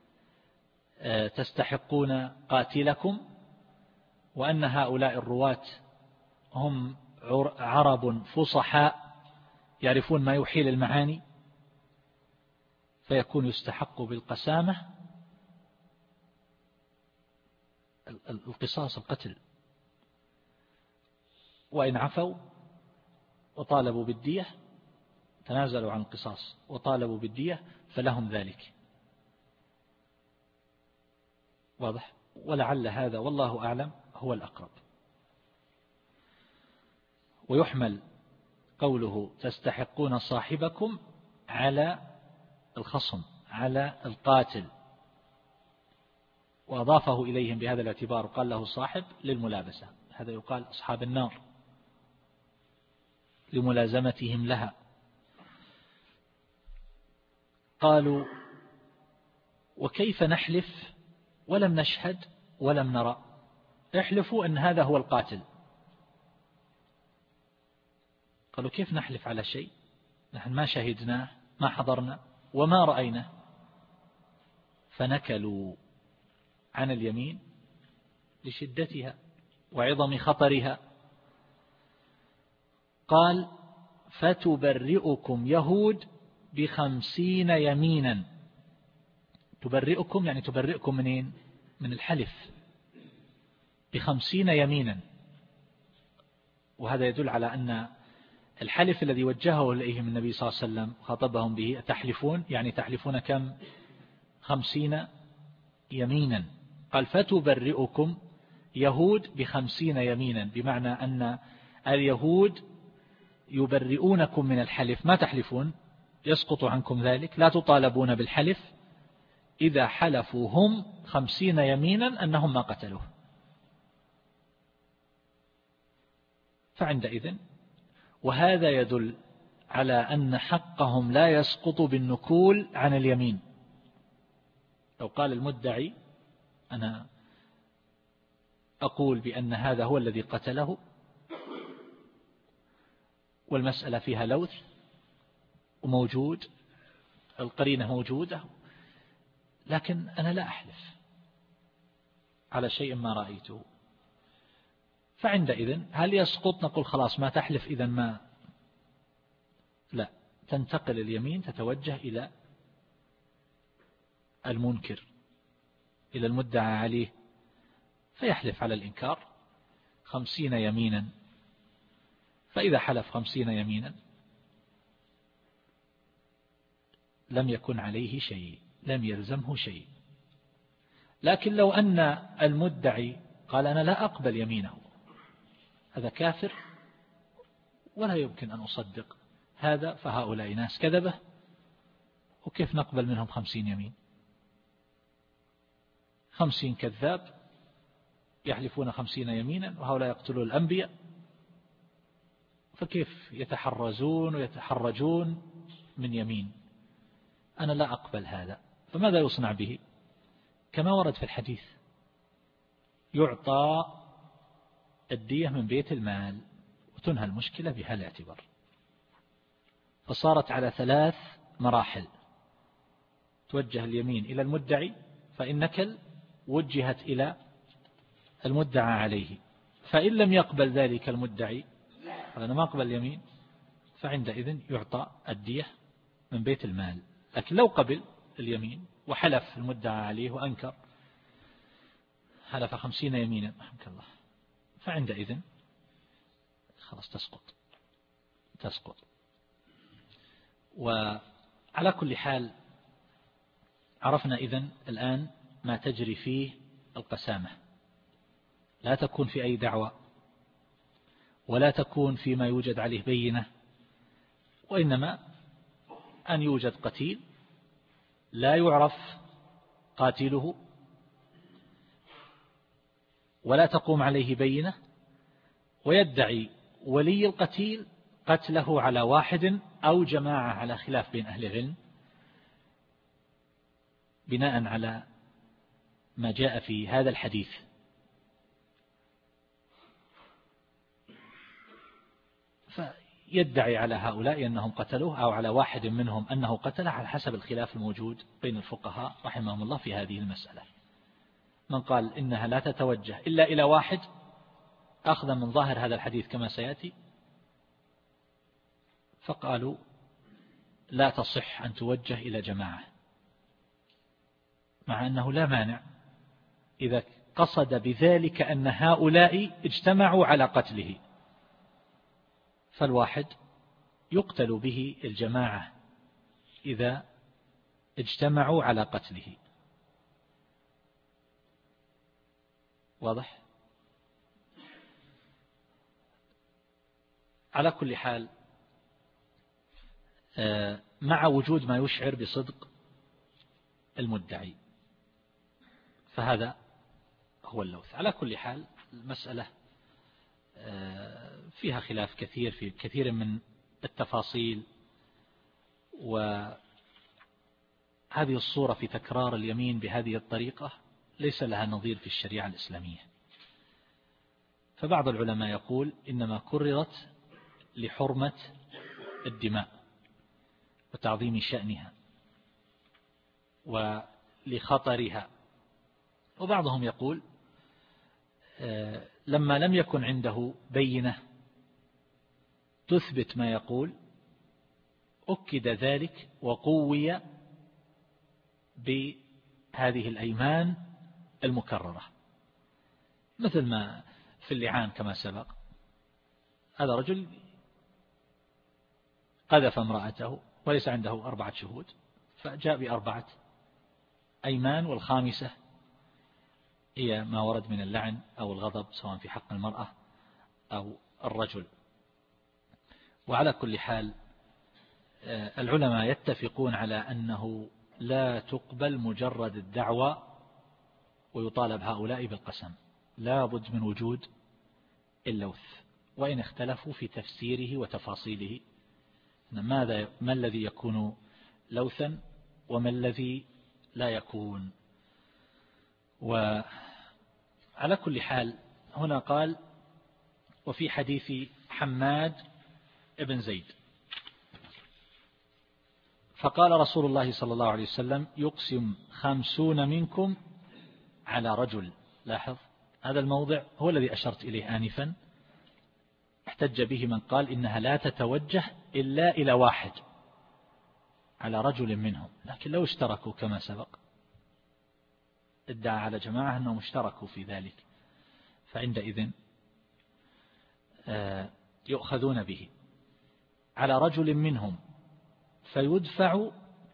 تستحقون قاتلكم، وأن هؤلاء الرواة هم عرب فصحاء يعرفون ما يحيل المعاني، فيكون يستحق بالقسامة القصاص القتل، وإن عفوا وطالبوا بالدية تنازلوا عن القصاص وطالبوا بالدية فلهم ذلك، واضح؟ ولعل هذا والله أعلم هو الأقرب. ويحمل قوله تستحقون صاحبكم على الخصم على القاتل، وأضافه إليهم بهذا الاعتبار قال له صاحب للملابسة، هذا يقال أصحاب النار لملازمتهم لها. قالوا وكيف نحلف ولم نشهد ولم نرى؟ احلفوا أن هذا هو القاتل. قالوا كيف نحلف على شيء نحن ما شهدناه ما حضرنا وما رأينا؟ فنكلوا عن اليمين لشدتها وعظم خطرها. قال فتبرئكم يهود بخمسين يمينا. تبرئكم يعني تبرئكم منين؟ من الحلف بخمسين يمينا، وهذا يدل على أن الحلف الذي وجهه إليهم النبي صلى الله عليه وسلم خاطبهم به تحلفون، يعني تحلفون كم؟ خمسين يمينا. قال فتبرئكم يهود بخمسين يمينا، بمعنى أن اليهود يبرئونكم من الحلف، ما تحلفون، يسقط عنكم ذلك، لا تطالبون بالحلف إذا حلفوا هم خمسين يمينا أنهم ما قتلوه، فعندئذ وهذا يدل على أن حقهم لا يسقط بالنكول عن اليمين. لو قال المدعي أنا أقول بأن هذا هو الذي قتله والمسألة فيها لوث وموجود القرينة موجودة، لكن أنا لا أحلف على شيء ما رأيته، فعندئذ هل يسقط نقول خلاص ما تحلف إذن ما لا، تنتقل اليمين تتوجه إلى المنكر إلى المدعى عليه فيحلف على الإنكار خمسين يمينا، فإذا حلف خمسين يمينا لم يكن عليه شيء، لم يلزمه شيء. لكن لو أن المدعي قال أنا لا أقبل يمينه، هذا كافر ولا يمكن أن أصدق هذا، فهؤلاء ناس كذبة وكيف نقبل منهم خمسين يمين؟ خمسين كذاب يحلفون خمسين يمينا وهؤلاء يقتلون الأنبياء، فكيف يتحرزون ويتحرجون من يمين؟ أنا لا أقبل هذا، فماذا يصنع به؟ كما ورد في الحديث يعطى الدية من بيت المال وتنهى المشكلة بهذا الاعتبار. فصارت على ثلاث مراحل: توجه اليمين إلى المدعي فإن نكل، وجهت إلى المدعى عليه، فإن لم يقبل ذلك المدعي قال أنا ما أقبل اليمين، فعندئذ يعطى الدية من بيت المال. لكن لو قبل اليمين وحلف المدعى عليه وأنكر، حلف خمسين يمينا رحمك الله، فعندئذ خلاص تسقط تسقط. وعلى كل حال عرفنا إذن الآن ما تجري فيه القسامة، لا تكون في أي دعوة ولا تكون فيما يوجد عليه بينة، وإنما أن يوجد قتيل لا يعرف قاتله ولا تقوم عليه بينة، ويدعي ولي القتيل قتله على واحد أو جماعة على خلاف بين أهل العلم بناء على ما جاء في هذا الحديث. فيدعي على هؤلاء أنهم قتلوه أو على واحد منهم أنه قتله على حسب الخلاف الموجود بين الفقهاء رحمهم الله في هذه المسألة. من قال إنها لا تتوجه إلا إلى واحد أخذا من ظاهر هذا الحديث كما سيأتي، فقالوا لا تصح أن توجه إلى جماعة، مع أنه لا مانع إذا قصد بذلك أن هؤلاء اجتمعوا على قتله، فالواحد يقتل به الجماعة إذا اجتمعوا على قتله. واضح؟ على كل حال مع وجود ما يشعر بصدق المدعي فهذا هو اللوث. على كل حال المسألة فيها خلاف كثير في كثير من التفاصيل، وهذه الصورة في تكرار اليمين بهذه الطريقة ليس لها نظير في الشريعة الإسلامية. فبعض العلماء يقول إنما كررت لحرمة الدماء وتعظيم شأنها ولخطرها، وبعضهم يقول لما لم يكن عنده بينة تثبت ما يقول أكد ذلك وقوي بهذه الأيمان المكررة، مثل ما في اللعان كما سبق. هذا رجل قذف امرأته وليس عنده أربعة شهود، فجاء بأربعة أيمان، والخامسة هي ما ورد من اللعن أو الغضب سواء في حق المرأة أو الرجل. وعلى كل حال العلماء يتفقون على أنه لا تقبل مجرد الدعوة ويطالب هؤلاء بالقسم، لا بد من وجود اللوث، وإن اختلفوا في تفسيره وتفاصيله، ماذا ما الذي يكون لوثا وما الذي لا يكون. وعلى كل حال هنا قال وفي حديث حماد ابن زيد فقال رسول الله صلى الله عليه وسلم يقسم خمسون منكم على رجل. لاحظ هذا الموضع هو الذي أشرت إليه آنفا، احتج به من قال إنها لا تتوجه إلا إلى واحد على رجل منهم، لكن لو اشتركوا كما سبق ادعى على جماعة أنهم اشتركوا في ذلك فعندئذ يؤخذون به على رجل منهم فيدفع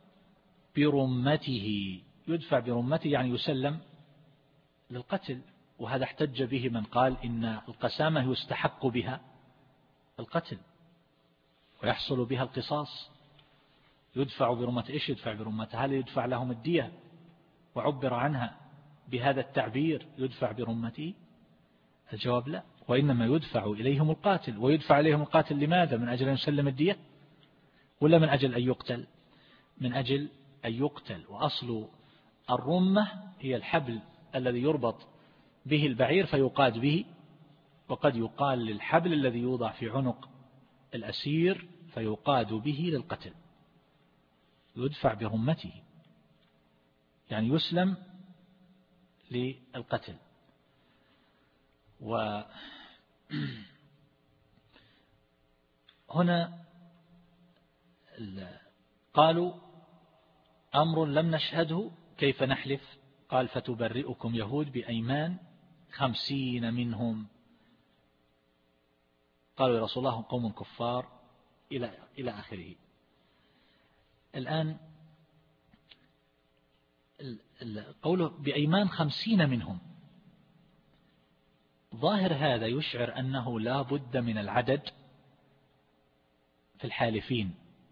برمته. يدفع برمته يعني يسلم للقتل، وهذا احتج به من قال إن القسامة يستحق بها القتل ويحصل بها القصاص. يدفع برمته، إيش يدفع برمته؟ هل يدفع لهم الدية وعبر عنها بهذا التعبير يدفع برمته؟ الجواب لا، وإنما يدفع إليهم القاتل. ويدفع إليهم القاتل لماذا؟ من أجل أن يسلم الدية ولا من أجل أن يقتل؟ من أجل أن يقتل. وأصل الرمة هي الحبل الذي يربط به البعير فيقاد به، وقد يقال للحبل الذي يوضع في عنق الأسير فيقاد به للقتل. يدفع برمته يعني يسلم للقتل. وهنا قالوا أمر لم نشهده كيف نحلف؟ قال فتبرئكم يهود بأيمان خمسين منهم. قالوا يا رسول الله قوم كفار إلى إلى آخره. الآن قوله بأيمان خمسين منهم، ظاهر هذا يشعر أنه لا بد من العدد في الحالفين.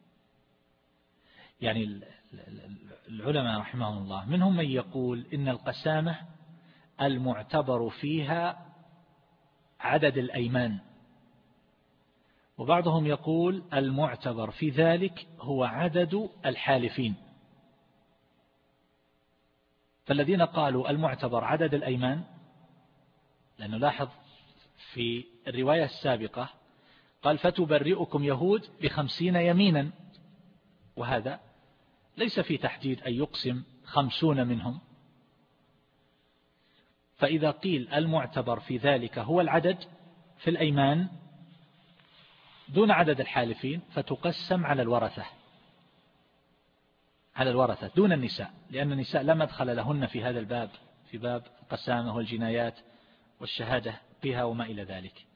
يعني العلماء رحمهم الله منهم من يقول إن القسامة المعتبر فيها عدد الأيمان، وبعضهم يقول المعتبر في ذلك هو عدد الحالفين. فالذين قالوا المعتبر عدد الأيمان، لأنه لاحظ في الرواية السابقة قال فتبرئكم يهود بخمسين يمينا، وهذا ليس في تحديد أن يقسم خمسون منهم. فإذا قيل المعتبر في ذلك هو العدد في الأيمان دون عدد الحالفين فتقسم على الورثة، على الورثة دون النساء، لأن النساء لا مدخل لهن في هذا الباب، في باب القسامة والجنايات والشهادة بها وما إلى ذلك.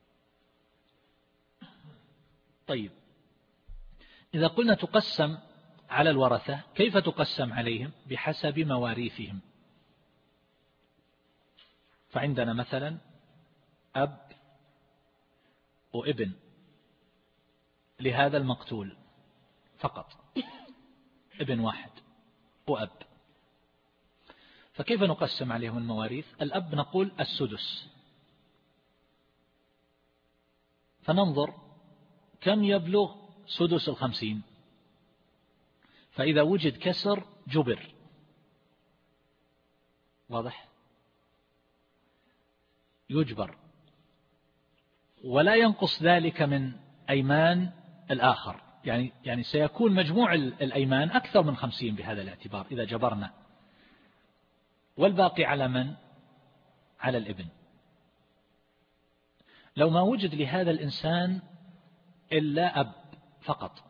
طيب إذا قلنا تقسم على الورثة، كيف تقسم عليهم؟ بحسب مواريثهم. فعندنا مثلا أب وابن لهذا المقتول فقط، ابن واحد وأب، فكيف نقسم عليهم المواريث؟ الأب نقول السدس، فننظر كم يبلغ سدس الخمسين، فإذا وجد كسر جبر، واضح؟ يجبر ولا ينقص ذلك من أيمان الآخر، يعني يعني سيكون مجموع الأيمان أكثر من خمسين بهذا الاعتبار إذا جبرنا، والباقي على من؟ على الابن. لو ما وجد لهذا الإنسان إلا أب فقط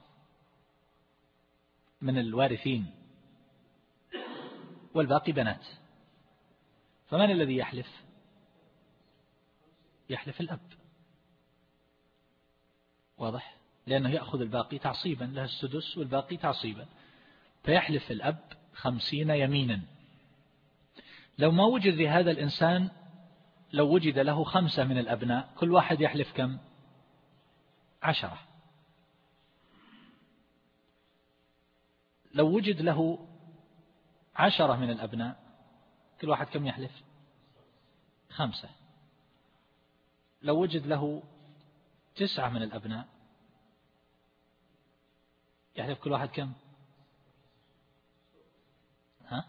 من الوارثين والباقي بنات، فمن الذي يحلف؟ يحلف الأب، واضح؟ لأنه يأخذ الباقي تعصيبا، له السدس والباقي تعصيبا، فيحلف الأب خمسين يمينا. لو ما وجد لهذا الإنسان، لو وجد له خمسة من الأبناء كل واحد يحلف كم؟ عشرة. لو وجد له عشرة من الأبناء كل واحد كم يحلف؟ خمسة. لو وجد له تسعة من الأبناء يحلف كل واحد كم؟ ها؟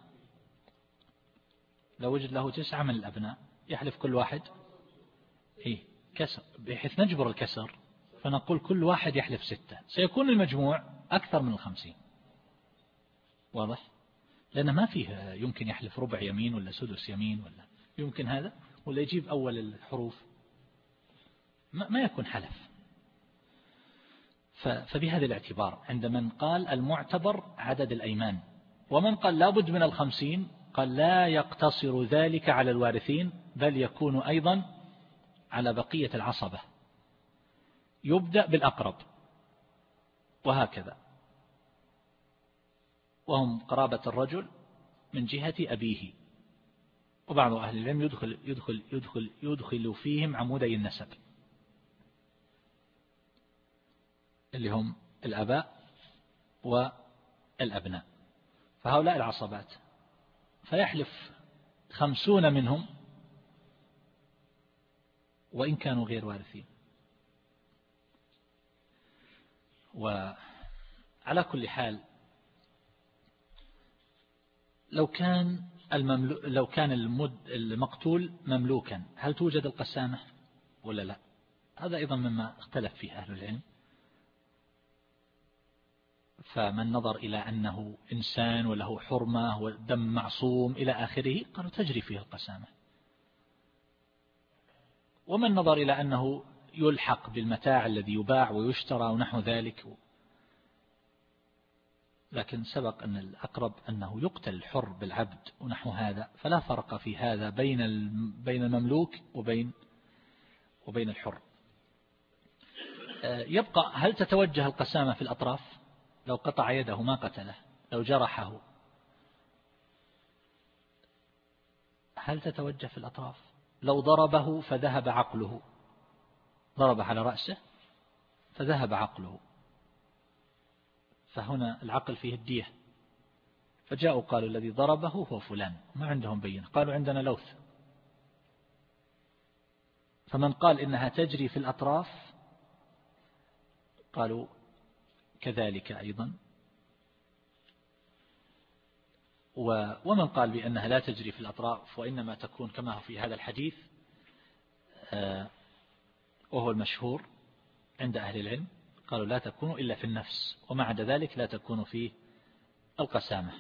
لو وجد له تسعة من الأبناء يحلف كل واحد إيه كسر، بحيث نجبر الكسر فنقول كل واحد يحلف ستة، سيكون المجموع أكثر من الخمسين. واضح؟ لأن ما فيه يمكن يحلف ربع يمين ولا سدس يمين ولا يمكن هذا، ولا يجيب أول الحروف، ما يكون حلف. فبهذا الاعتبار عند من قال المعتبر عدد الأيمان، ومن قال لا بد من الخمسين قال لا يقتصر ذلك على الوارثين، بل يكون أيضا على بقية العصبة، يبدأ بالأقرب وهكذا، وهم قرابة الرجل من جهة أبيه، وبعض أهل العلم يدخل, يدخل, يدخل, يدخل فيهم عمودي النسب اللي هم الأباء والأبناء، فهؤلاء العصبات، فيحلف خمسون منهم وإن كانوا غير وارثين. وعلى كل حال لو كان المملو... لو كان المد... المقتول مملوكا هل توجد القسامة ولا لا؟ هذا أيضا مما اختلف فيه أهل العلم. فمن نظر إلى أنه إنسان وله حرمة والدم معصوم إلى آخره قالوا تجري فيه القسامة، ومن نظر إلى أنه يلحق بالمتاع الذي يباع ويشترى ونحو ذلك، لكن سبق أن الأقرب أنه يقتل الحر بالعبد ونحو هذا، فلا فرق في هذا بين بين المملوك وبين وبين الحر. يبقى هل تتوجه القسامة في الأطراف؟ لو قطع يده ما قتله، لو جرحه هل تتوجه في الأطراف؟ لو ضربه فذهب عقله، ضرب على رأسه فذهب عقله، فهنا العقل فيه الدية، فجاءوا قالوا الذي ضربه هو فلان، ما عندهم بينة، قالوا عندنا لوث. فمن قال إنها تجري في الأطراف قالوا كذلك أيضا، ومن قال بأنها لا تجري في الأطراف وإنما تكون كما هو في هذا الحديث وهو المشهور عند أهل العلم، قالوا لا تكون إلا في النفس، وما عدا ذلك لا تكون في القسامة،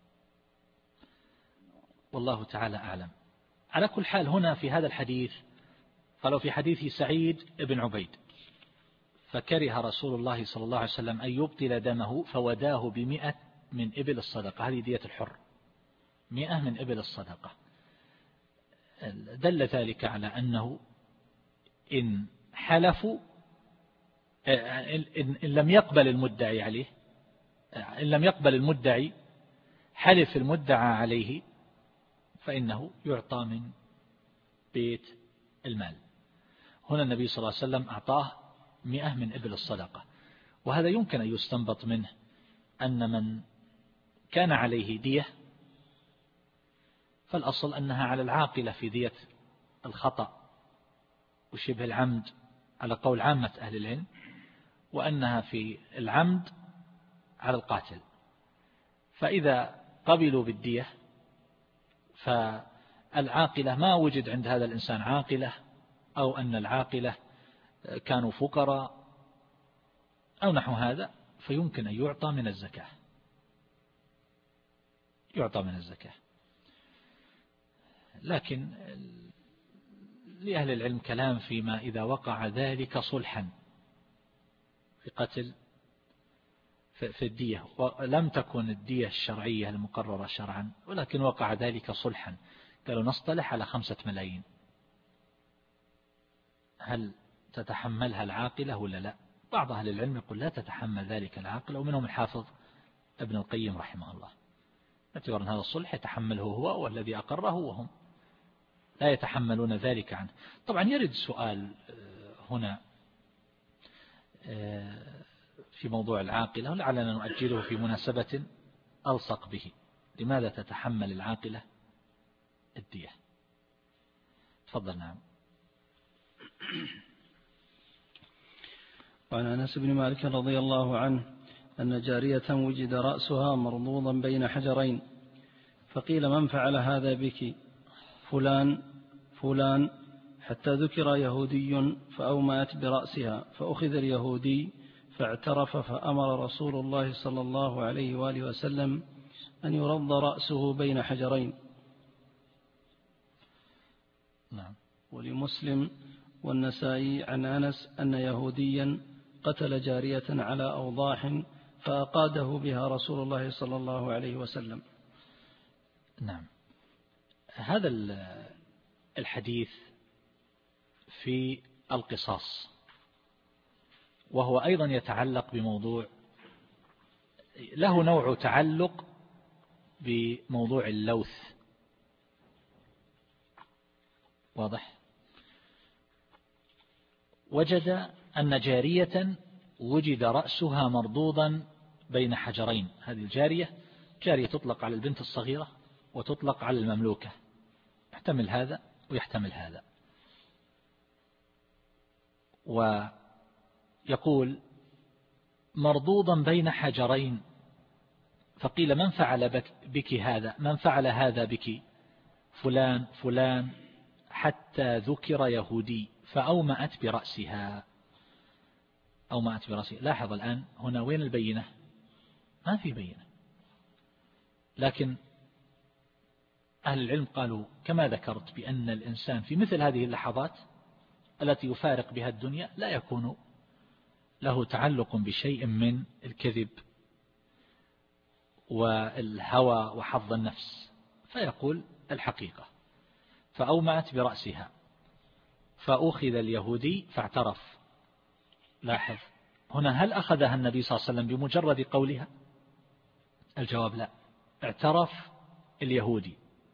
والله تعالى أعلم. على كل حال هنا في هذا الحديث قالوا في حديث سعيد بن عبيد فكره رسول الله صلى الله عليه وسلم أن يبطل دمه فوداه بمئة من إبل الصدقة، هذه دية الحر، مئة من إبل الصدقة. دل ذلك على أنه إن حلفوا إن لم يقبل المدعي عليه، إن لم يقبل المدعي حلف المدعى عليه فإنه يعطى من بيت المال. هنا النبي صلى الله عليه وسلم أعطاه مئة من إبل الصدقة، وهذا يمكن أن يستنبط منه أن من كان عليه دية فالأصل أنها على العاقلة في دية الخطأ وشبه العمد على قول عامة أهل العلم، وأنها في العمد على القاتل. فإذا قبلوا بالدية فالعاقلة ما وجد عند هذا الإنسان عاقلة، أو أن العاقلة كانوا فقراء أو نحو هذا، فيمكن أن يعطى من الزكاة، يعطى من الزكاة. لكن لأهل العلم كلام فيما إذا وقع ذلك صلحا في قتل في الدية، ولم تكن الدية الشرعية المقررة شرعا، ولكن وقع ذلك صلحا، قالوا نصطلح على خمسة ملايين، هل تتحملها العاقلة ولا لا؟ بعض أهل العلم يقول لا تتحمل ذلك العاقلة، ومنهم الحافظ ابن القيم رحمه الله، اعتبر أن هذا الصلح يتحمله هو والذي أقره، وهم لا يتحملون ذلك عنه. طبعا يرد سؤال هنا في موضوع العاقلة، ولعلنا نؤجله في مناسبة ألصق به. لماذا تتحمل العاقلة الدية؟ تفضل. نعم. وعن أنس بن مالك رضي الله عنه أن جارية وجد رأسها مرضوضا بين حجرين، فقيل من فعل هذا بك؟ فلان فلان، حتى ذكر يهودي فأومأت برأسها، فأخذ اليهودي فاعترف، فأمر رسول الله صلى الله عليه وآله وسلم أن يرض رأسه بين حجرين. نعم. ولمسلم والنسائي عن أنس أن يهوديا قتل جارية على أوضاح فأقاده بها رسول الله صلى الله عليه وسلم. نعم. هذا الحديث في القصاص، وهو أيضا يتعلق بموضوع له نوع تعلق بموضوع اللوث. واضح. وجد أن جارية وجد رأسها مرضوضا بين حجرين. هذه الجارية جارية تطلق على البنت الصغيرة وتطلق على المملوكة، يحتمل هذا ويحتمل هذا. ويقول مرضوضا بين حجرين، فقيل من فعل بك, بك هذا؟ من فعل هذا بك؟ فلان فلان، حتى ذكر يهودي فأومأت برأسها. أومأت برأسها. لاحظ الآن هنا وين البينة؟ ما في بينة، لكن أهل العلم قالوا كما ذكرت بأن الإنسان في مثل هذه اللحظات التي يفارق بها الدنيا لا يكون له تعلق بشيء من الكذب والهوى وحظ النفس، فيقول الحقيقة. فأومأت برأسها فأخذ اليهودي فاعترف. لاحظ هنا، هل أخذها النبي صلى الله عليه وسلم بمجرد قولها؟ الجواب لا، اعترف اليهودي.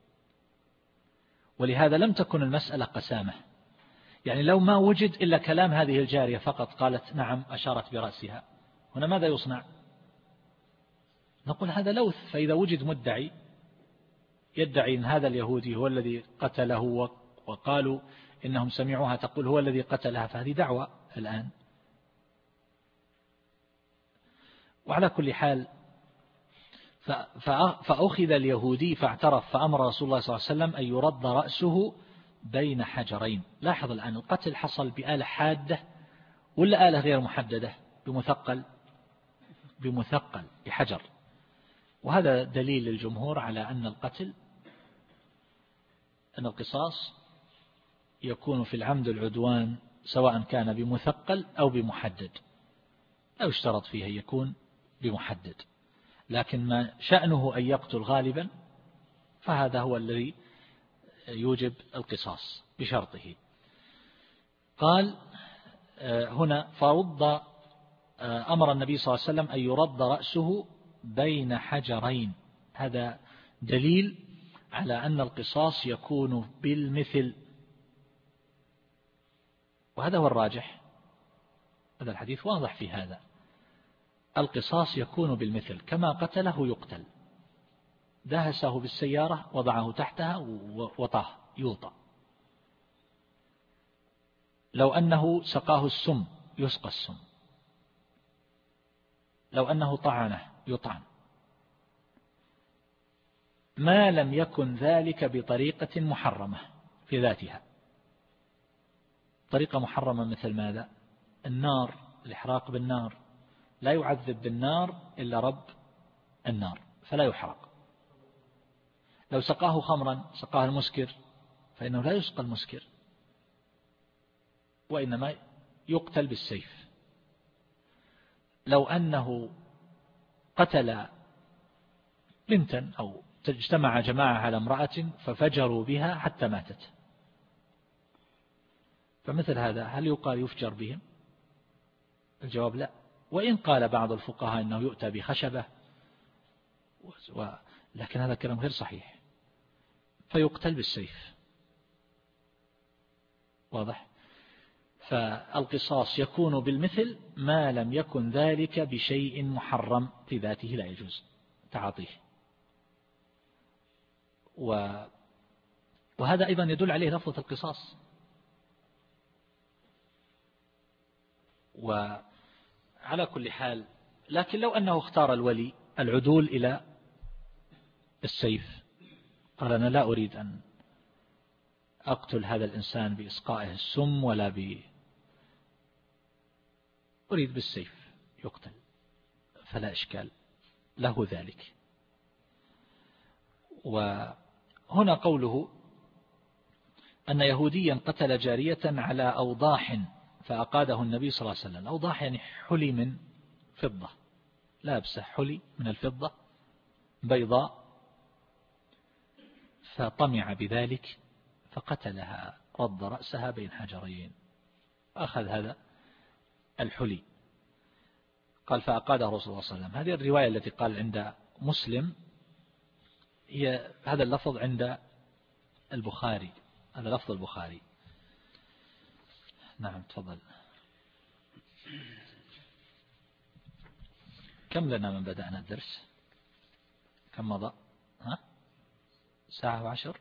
ولهذا لم تكن المسألة قسامة، يعني لو ما وجد إلا كلام هذه الجارية فقط قالت نعم أشارت برأسها، هنا ماذا يصنع؟ نقول هذا لوث. فإذا وجد مدعي يدعي أن هذا اليهودي هو الذي قتله، وقالوا إنهم سمعوها تقول هو الذي قتلها، فهذه دعوة الآن. وعلى كل حال فأخذ اليهودي فاعترف، فأمر رسول الله صلى الله عليه وسلم أن يرد رأسه بين حجرين. لاحظ الآن القتل حصل بآلة حادة ولا آلة غير محددة؟ بمثقل بمثقل بحجر. وهذا دليل للجمهور على أن القتل أن القصاص يكون في العمد العدوان سواء كان بمثقل أو بمحدد، لا يشترط فيه أن يكون بمحدد، لكن ما شأنه أن يقتل غالبا فهذا هو الذي يوجب القصاص بشرطه. قال هنا فرد، أمر النبي صلى الله عليه وسلم أن يرد رأسه بين حجرين. هذا دليل على أن القصاص يكون بالمثل، وهذا هو الراجح. هذا الحديث واضح في هذا، القصاص يكون بالمثل، كما قتله يقتل. دهسه بالسيارة وضعه تحتها وطاه يوطى. لو أنه سقاه السم يسقى السم، لو أنه طعنه يطعن، ما لم يكن ذلك بطريقة محرمة في ذاتها. طريقة محرمة مثل ماذا؟ النار، الإحراق بالنار، لا يعذب بالنار إلا رب النار فلا يحرق. لو سقاه خمرا، سقاه المسكر، فإنه لا يسقى المسكر وإنما يقتل بالسيف. لو أنه قتل بنتا أو اجتمع جماعة على امرأة ففجروا بها حتى ماتت، فمثل هذا هل يقال يفجر بهم؟ الجواب لا. وإن قال بعض الفقهاء أنه يؤتى بخشبة، لكن هذا كلام غير صحيح، فيقتل بالسيف. واضح؟ فالقصاص يكون بالمثل ما لم يكن ذلك بشيء محرم في ذاته لا يجوز تعاطيه. وهذا أيضا يدل عليه لفظة القصاص. وعلى كل حال، لكن لو أنه اختار الولي العدول إلى السيف، قال أنا لا أريد أن أقتل هذا الإنسان بإسقائه السم ولا ب أريد بالسيف يقتل، فلا إشكال له ذلك. وهنا قوله أن يهوديا قتل جارية على أوضاح فأقاده النبي صلى الله عليه وسلم. أوضاح يعني حلي من فضة، لابسة حلي من الفضة بيضاء، فطمع بذلك فقتلها، رد رأسها بين حجرين، أخذ هذا الحلي. قال فأقاده رسول الله صلى الله عليه وسلم. هذه الرواية التي قال عند مسلم هي هذا اللفظ عند البخاري، هذا لفظ البخاري. نعم تفضل. كم لنا من بدأنا الدرس؟ كم مضى؟ ها؟ ساعة وعشر.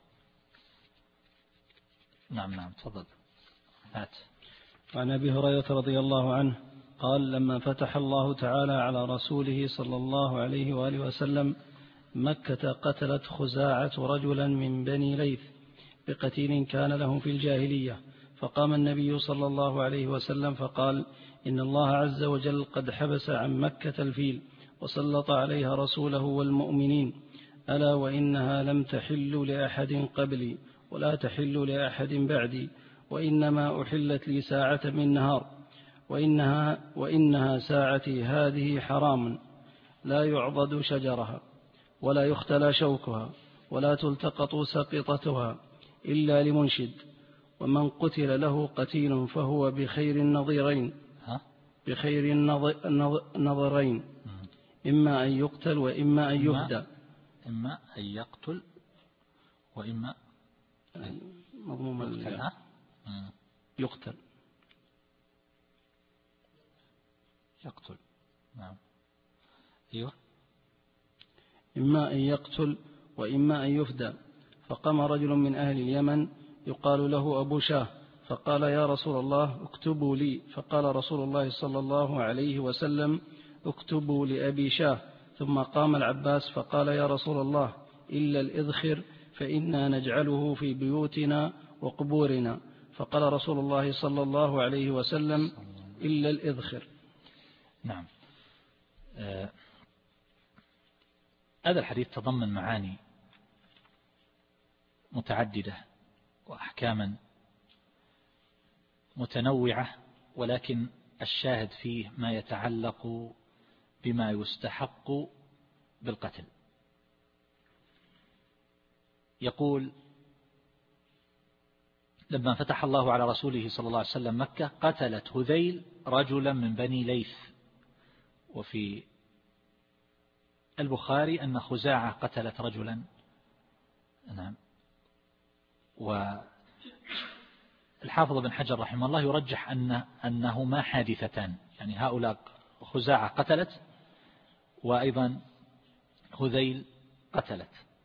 نعم نعم تفضل. هات. عن أبي هريرة رضي الله عنه قال لما فتح الله تعالى على رسوله صلى الله عليه وآله وسلم مكة قتلت خزاعة رجلا من بني ليث بقتيل كان لهم في الجاهلية، فقام النبي صلى الله عليه وسلم فقال إن الله عز وجل قد حبس عن مكة الفيل وسلط عليها رسوله والمؤمنين، ألا وإنها لم تحل لأحد قبلي ولا تحل لأحد بعدي، وإنما أحلت لي ساعة من نهار، وإنها, وإنها ساعتي هذه حرام لا يعضد شجرها ولا يختلى شوكها ولا تلتقط سقطتها إلا لمنشد، ومن قتل له قتيل فهو بخير النظيرين بخير النظرين إما أن يقتل وإما أن يفدى. إما أن يقتل وإما مضموم يقتل, يقتل. يقتل. نعم. أيوه. إما أن يقتل وإما أن يفدى. فقام رجل من أهل اليمن يقال له أبو شاه فقال يا رسول الله اكتبوا لي، فقال رسول الله صلى الله عليه وسلم اكتبوا لأبي شاه. ثم قام العباس فقال يا رسول الله إلا الإذخر فإنا نجعله في بيوتنا وقبورنا، فقال رسول الله صلى الله عليه وسلم إلا الإذخر. نعم. آه هذا الحديث تضمن معاني متعددة وأحكاما متنوعة، ولكن الشاهد فيه ما يتعلق بما يستحق بالقتل. يقول لما فتح الله على رسوله صلى الله عليه وسلم مكة قتلت هذيل رجلا من بني ليث، وفي البخاري أن خزاعة قتلت رجلا. نعم. والحافظ بن حجر رحمه الله يرجح أن أنهما حادثتان، يعني هؤلاء خزاعة قتلت وأيضا هذيل قتلت.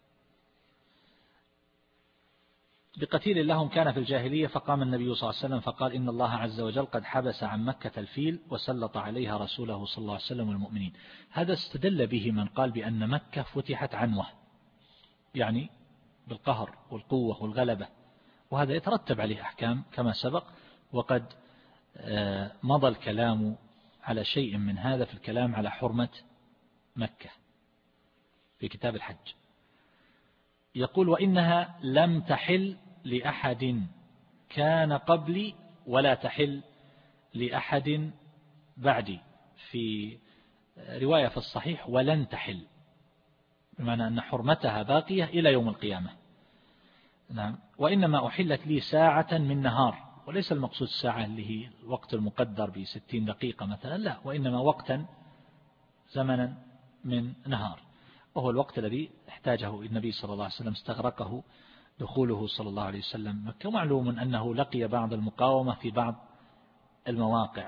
بقتيل لهم كان في الجاهلية، فقام النبي صلى الله عليه وسلم فقال إن الله عز وجل قد حبس عن مكة الفيل وسلط عليها رسوله صلى الله عليه وسلم والمؤمنين. هذا استدل به من قال بأن مكة فتحت عنوة، يعني بالقهر والقوة والغلبة، وهذا يترتب عليه أحكام كما سبق، وقد مضى الكلام على شيء من هذا في الكلام على حرمة مكة في كتاب الحج. يقول وإنها لم تحل لأحد كان قبلي ولا تحل لأحد بعدي، في رواية في الصحيح ولن تحل، بمعنى أن حرمتها باقية إلى يوم القيامة. نعم. وإنما أحلت لي ساعة من نهار، وليس المقصود ساعة اللي هي الوقت المقدر بستين دقيقة مثلا، لا، وإنما وقتا زمنا من نهار، وهو الوقت الذي احتاجه النبي صلى الله عليه وسلم، استغرقه دخوله صلى الله عليه وسلم مكة. معلوم أنه لقي بعض المقاومة في بعض المواقع،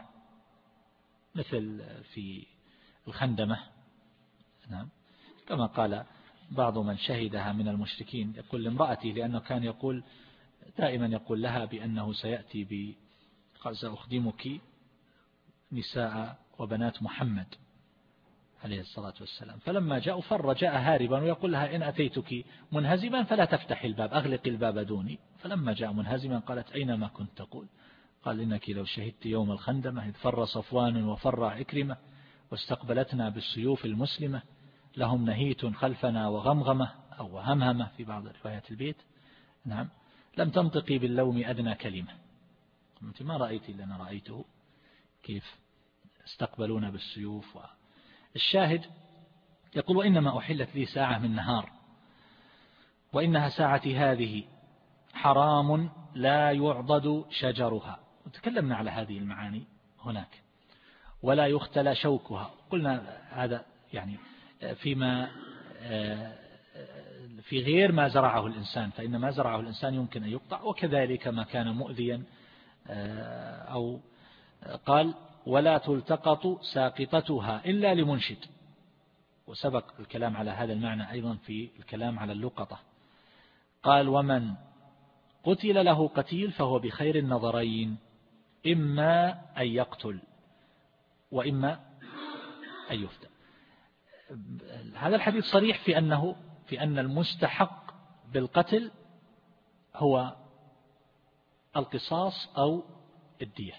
مثل في الخندمة، نعم، كما قال بعض من شهدها من المشركين يقول لامرأتي، لأنه كان يقول دائما يقول لها بأنه سيأتي ب سأخدمك نساء وبنات محمد عليه الصلاة والسلام. فلما جاء فر جاء هاربا ويقول لها إن أتيتك منهزما فلا تفتح الباب، أغلق الباب دوني. فلما جاء منهزما قالت أينما كنت تقول؟ قال إنك لو شهدت يوم الخندمة إذ فر صفوان وفر عكرمة واستقبلتنا بالسيوف المسلمة لهم نهيت خلفنا وغمغمة أو همهمة في بعض روايات البيت، نعم، لم تنطقي باللوم أدنى كلمة. أنت ما رأيت إلا أنا رأيته كيف استقبلونا بالسيوف. الشاهد يقول وإنما أحلت لي ساعة من نهار وإنها ساعتي هذه حرام لا يعضد شجرها. وتكلمنا على هذه المعاني هناك. ولا يختلى شوكها، قلنا هذا يعني فيما في غير ما زرعه الإنسان، فإن ما زرعه الإنسان يمكن أن يقطع، وكذلك ما كان مؤذيا. أو قال ولا تلتقط ساقطتها إلا لمنشد، وسبق الكلام على هذا المعنى أيضا في الكلام على اللقطة. قال ومن قتل له قتيل فهو بخير النظرين، إما أن يقتل وإما أن يفتى. هذا الحديث صريح في أنه في أن المستحق بالقتل هو القصاص أو الدية.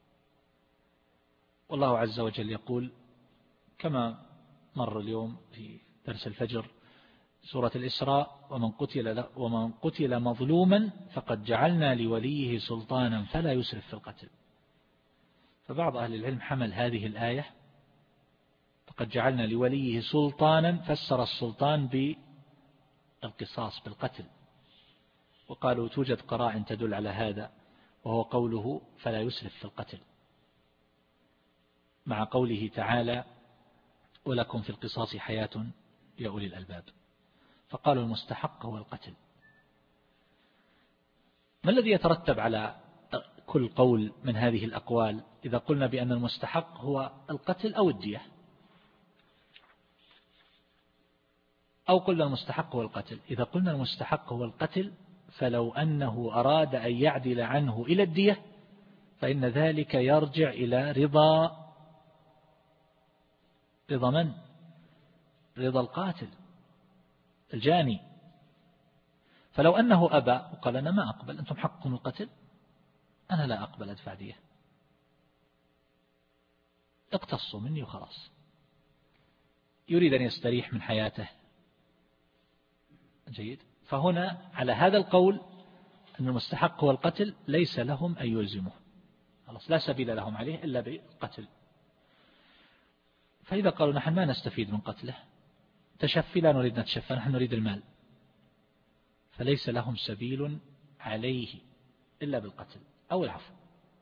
والله عز وجل يقول كما مر اليوم في درس الفجر سورة الإسراء ومن قتل, ومن قتل مظلوما فقد جعلنا لوليه سلطانا فلا يسرف في القتل. فبعض أهل العلم حمل هذه الآية فقد جعلنا لوليه سلطانا، فسر السلطان بالقصاص بالقتل، وقالوا توجد قرائن تدل على هذا، وهو قوله فلا يسرف في القتل، مع قوله تعالى ولكم في القصاص حياة يا أولي الألباب. فقالوا المستحق هو القتل. ما الذي يترتب على كل قول من هذه الأقوال إذا قلنا بأن المستحق هو القتل أو الدية، أو قلنا المستحق هو القتل؟ إذا قلنا المستحق هو القتل فلو أنه أراد أن يعدل عنه إلى الدية فإن ذلك يرجع إلى رضا رضا من؟ رضا القاتل الجاني. فلو أنه أبى وقال أنا ما أقبل، أنتم حقكم القتل، أنا لا أقبل أدفع دية، اقتصوا مني وخلاص، يريد أن يستريح من حياته، جيد. فهنا على هذا القول أن المستحق هو القتل ليس لهم أن يلزمه، خلاص لا سبيل لهم عليه إلا بالقتل. فإذا قالوا نحن ما نستفيد من قتله، تشفي لا نريد نتشفى، نحن نريد المال، فليس لهم سبيل عليه إلا بالقتل أو العفو.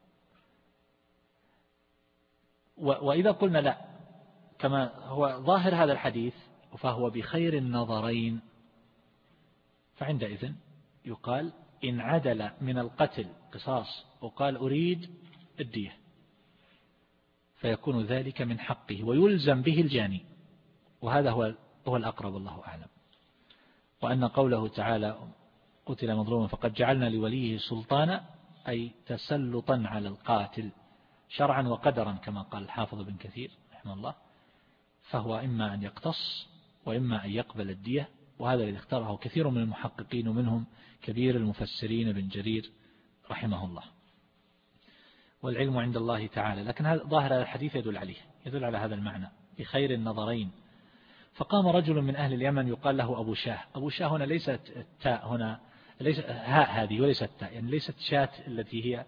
وإذا قلنا لا كما هو ظاهر هذا الحديث فهو بخير النظرين، فعندئذ يقال إن عدل من القتل قصاص وقال أريد الدية فيكون ذلك من حقه ويلزم به الجاني، وهذا هو هو الأقرب والله أعلم. وأن قوله تعالى قتل مظلوما فقد جعلنا لوليه سلطانا أي تسلطا على القاتل شرعا وقدرا كما قال الحافظ بن كثير رحمه الله، فهو إما أن يقتص وإما أن يقبل الدية، وهذا الذي اختاره كثير من المحققين ومنهم كبير المفسرين بن جرير رحمه الله. والعلم عند الله تعالى، لكن هذا ظاهر الحديث يدل عليه، يدل على هذا المعنى بخير النظرين. فقام رجل من أهل اليمن يقال له أبو شاه. أبو شاه هنا ليست التاء هنا ليس هاء هذه وليست التاء، يعني ليست شاة التي هي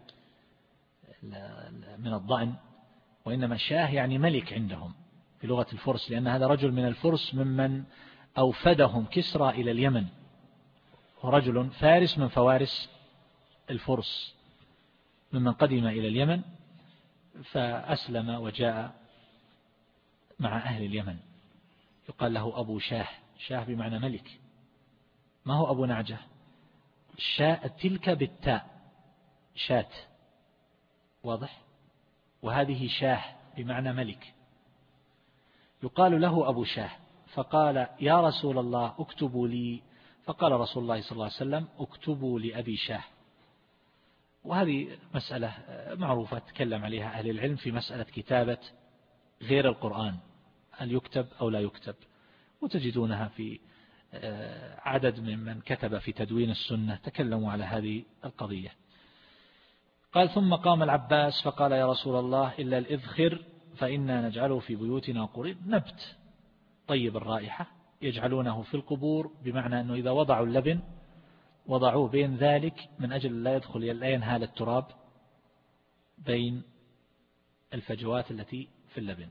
من الضأن، وإنما شاه يعني ملك عندهم في لغة الفرس، لأن هذا رجل من الفرس ممن أوفدهم كسرى إلى اليمن، ورجل فارس من فوارس الفرس ممن قدم إلى اليمن فأسلم وجاء مع أهل اليمن. يقال له أبو شاه، شاه بمعنى ملك، ما هو أبو نعجة. شاء تلك بالتاء شات، واضح، وهذه شاه بمعنى ملك. يقال له أبو شاه، فقال يا رسول الله اكتبوا لي، فقال رسول الله صلى الله عليه وسلم اكتبوا لأبي شاه. وهذه مسألة معروفة تكلم عليها أهل العلم في مسألة كتابة غير القرآن، هل يكتب أو لا يكتب، وتجدونها في عدد ممن كتب في تدوين السنة تكلموا على هذه القضية. قال ثم قام العباس فقال يا رسول الله إلا الإذخر فإنا نجعله في بيوتنا قريب، نبت طيب الرائحة يجعلونه في القبور، بمعنى أنه إذا وضعوا اللبن وضعوه بين ذلك من أجل لا يدخل لا ينهال التراب بين الفجوات التي في اللبن.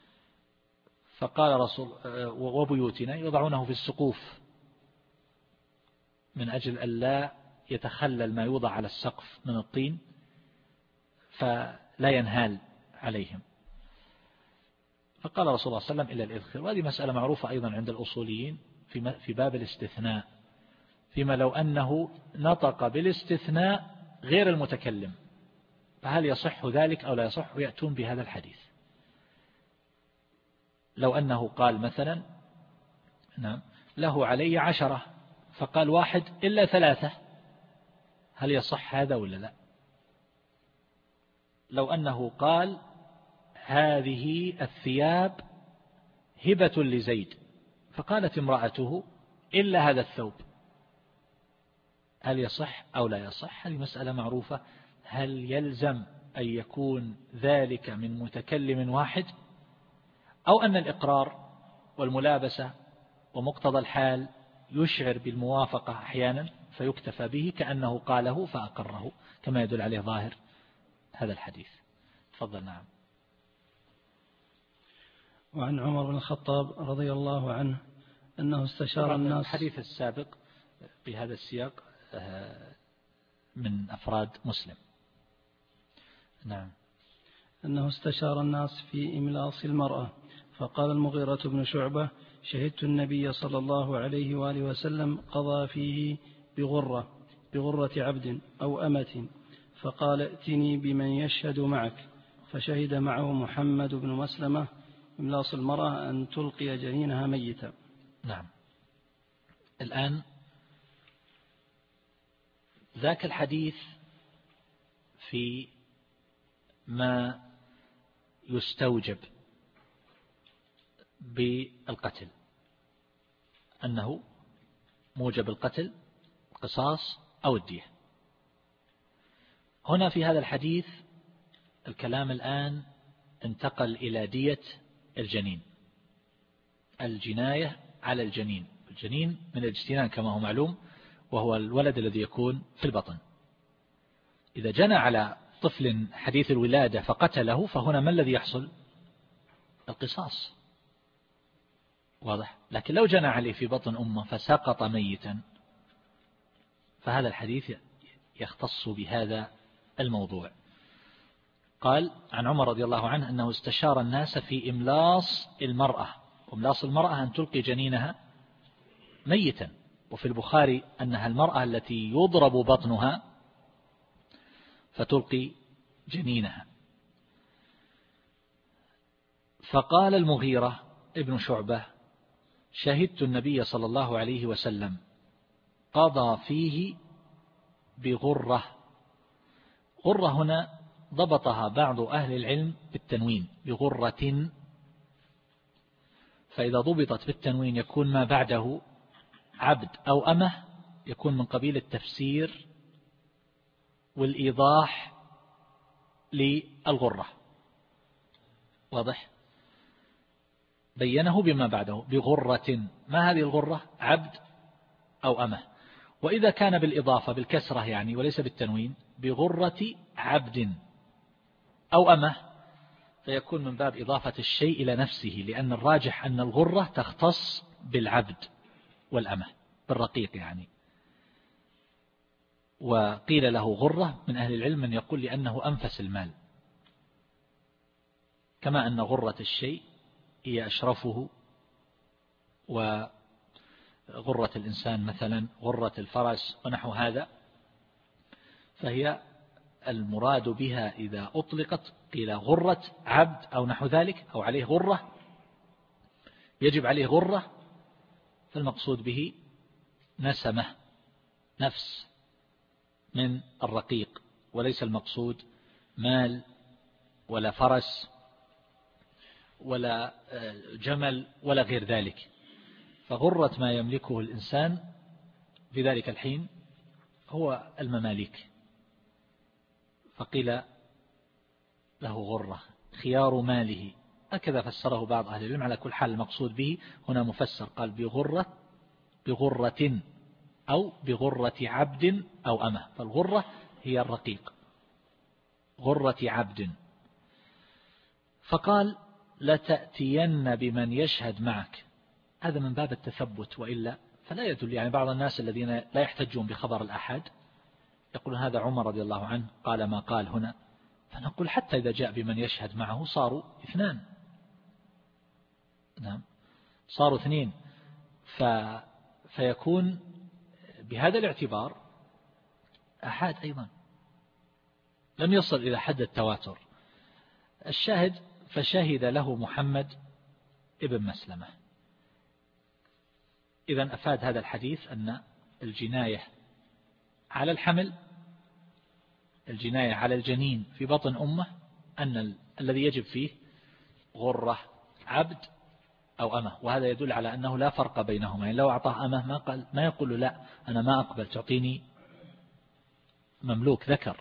فقال رسول وبيوتنا يضعونه في السقوف من أجل أن لا يتخلل ما يوضع على السقف من الطين فلا ينهال عليهم. فقال رسول الله صلى الله عليه وسلم إلا الإذخر. وهذه مسألة معروفة أيضا عند الأصوليين في باب الاستثناء، فيما لو أنه نطق بالاستثناء غير المتكلم فهل يصح ذلك أو لا يصح؟ يأتون بهذا الحديث. لو أنه قال مثلا نعم له علي عشرة فقال واحد إلا ثلاثة، هل يصح هذا ولا لا؟ لو أنه قال هذه الثياب هبة لزيد فقالت امرأته إلا هذا الثوب، هل يصح أو لا يصح؟ هذه مسألة معروفة. هل يلزم أن يكون ذلك من متكلم واحد، أو أن الإقرار والملابسة ومقتضى الحال يشعر بالموافقة أحيانا فيكتفى به كأنه قاله فأقره، كما يدل عليه ظاهر هذا الحديث. تفضل. نعم. وعن عمر بن الخطاب رضي الله عنه أنه استشار الناس. الحديث السابق بهذا السياق من أفراد مسلم. نعم. أنه استشار الناس في إملاص المرأة، فقال المغيرة بن شعبة شهدت النبي صلى الله عليه وآله وسلم قضى فيه بغرة بغرة عبد أو أمة، فقال ائتني بمن يشهد معك، فشهد معه محمد بن مسلمة إملاص المرأة أن تلقي جنينها ميتا. نعم. الآن ذاك الحديث في ما يستوجب بالقتل، أنه موجب القتل القصاص أو الدية. هنا في هذا الحديث الكلام الآن انتقل إلى دية الجنين، الجناية على الجنين. الجنين من الاجتنان كما هو معلوم، وهو الولد الذي يكون في البطن. إذا جنى على طفل حديث الولادة فقتله فهنا ما الذي يحصل؟ القصاص، واضح. لكن لو جنى عليه في بطن أمه فسقط ميتا فهذا الحديث يختص بهذا الموضوع. قال عن عمر رضي الله عنه أنه استشار الناس في إملاص المرأة، وإملاص المرأة أن تلقي جنينها ميتا، وفي البخاري أنها المرأة التي يضرب بطنها فتلقي جنينها. فقال المغيرة ابن شعبة شهدت النبي صلى الله عليه وسلم قضى فيه بغرة. غرة هنا ضبطها بعض أهل العلم بالتنوين بغرة، فإذا ضبطت بالتنوين يكون ما بعده عبد أو أمه، يكون من قبيل التفسير والإيضاح للغرة، واضح. بينه بما بعده بغرة. ما هذه الغرة؟ عبد أو أمه. وإذا كان بالإضافة بالكسرة يعني وليس بالتنوين بغرة عبد أو أمه فيكون من باب إضافة الشيء إلى نفسه، لأن الراجح أن الغرة تختص بالعبد والأمة بالرقيق يعني. وقيل له غرة من أهل العلم من يقول لأنه أنفس المال، كما أن غرة الشيء هي أشرفه، وغرة الإنسان مثلا غرة الفرس ونحو هذا، فهي المراد بها إذا أطلقت قيل غرة عبد أو نحو ذلك أو عليه غرة، يجب عليه غرة، فالمقصود به نسمة، نفس من الرقيق، وليس المقصود مال ولا فرس ولا جمل ولا غير ذلك. فغرة ما يملكه الإنسان في ذلك الحين هو المماليك. فقيل له غرة خيار ماله، هكذا فسره بعض أهل العلم. على كل حال المقصود به هنا مفسر، قال بغرة بغرة أو بغرة عبد أو أمة، فالغرة هي الرقيق، غرة عبد. فقال لتأتين بمن يشهد معك، هذا من باب التثبت، وإلا فلا يدل. يعني بعض الناس الذين لا يحتجون بخبر الأحد يقولون هذا عمر رضي الله عنه قال ما قال هنا، فنقول حتى إذا جاء بمن يشهد معه صاروا اثنان، نعم صاروا اثنين، ف... فيكون بهذا الاعتبار أحد أيضا لم يصل إلى حد التواتر. الشاهد فشهد له محمد ابن مسلمة. إذن أفاد هذا الحديث أن الجناية على الحمل، الجناية على الجنين في بطن أمه، أن ال... الذي يجب فيه غرة عبد أو أمه، وهذا يدل على أنه لا فرق بينهما. يعني لو أعطاه أمه ما قال ما يقول له لا أنا ما أقبل تعطيني مملوك ذكر،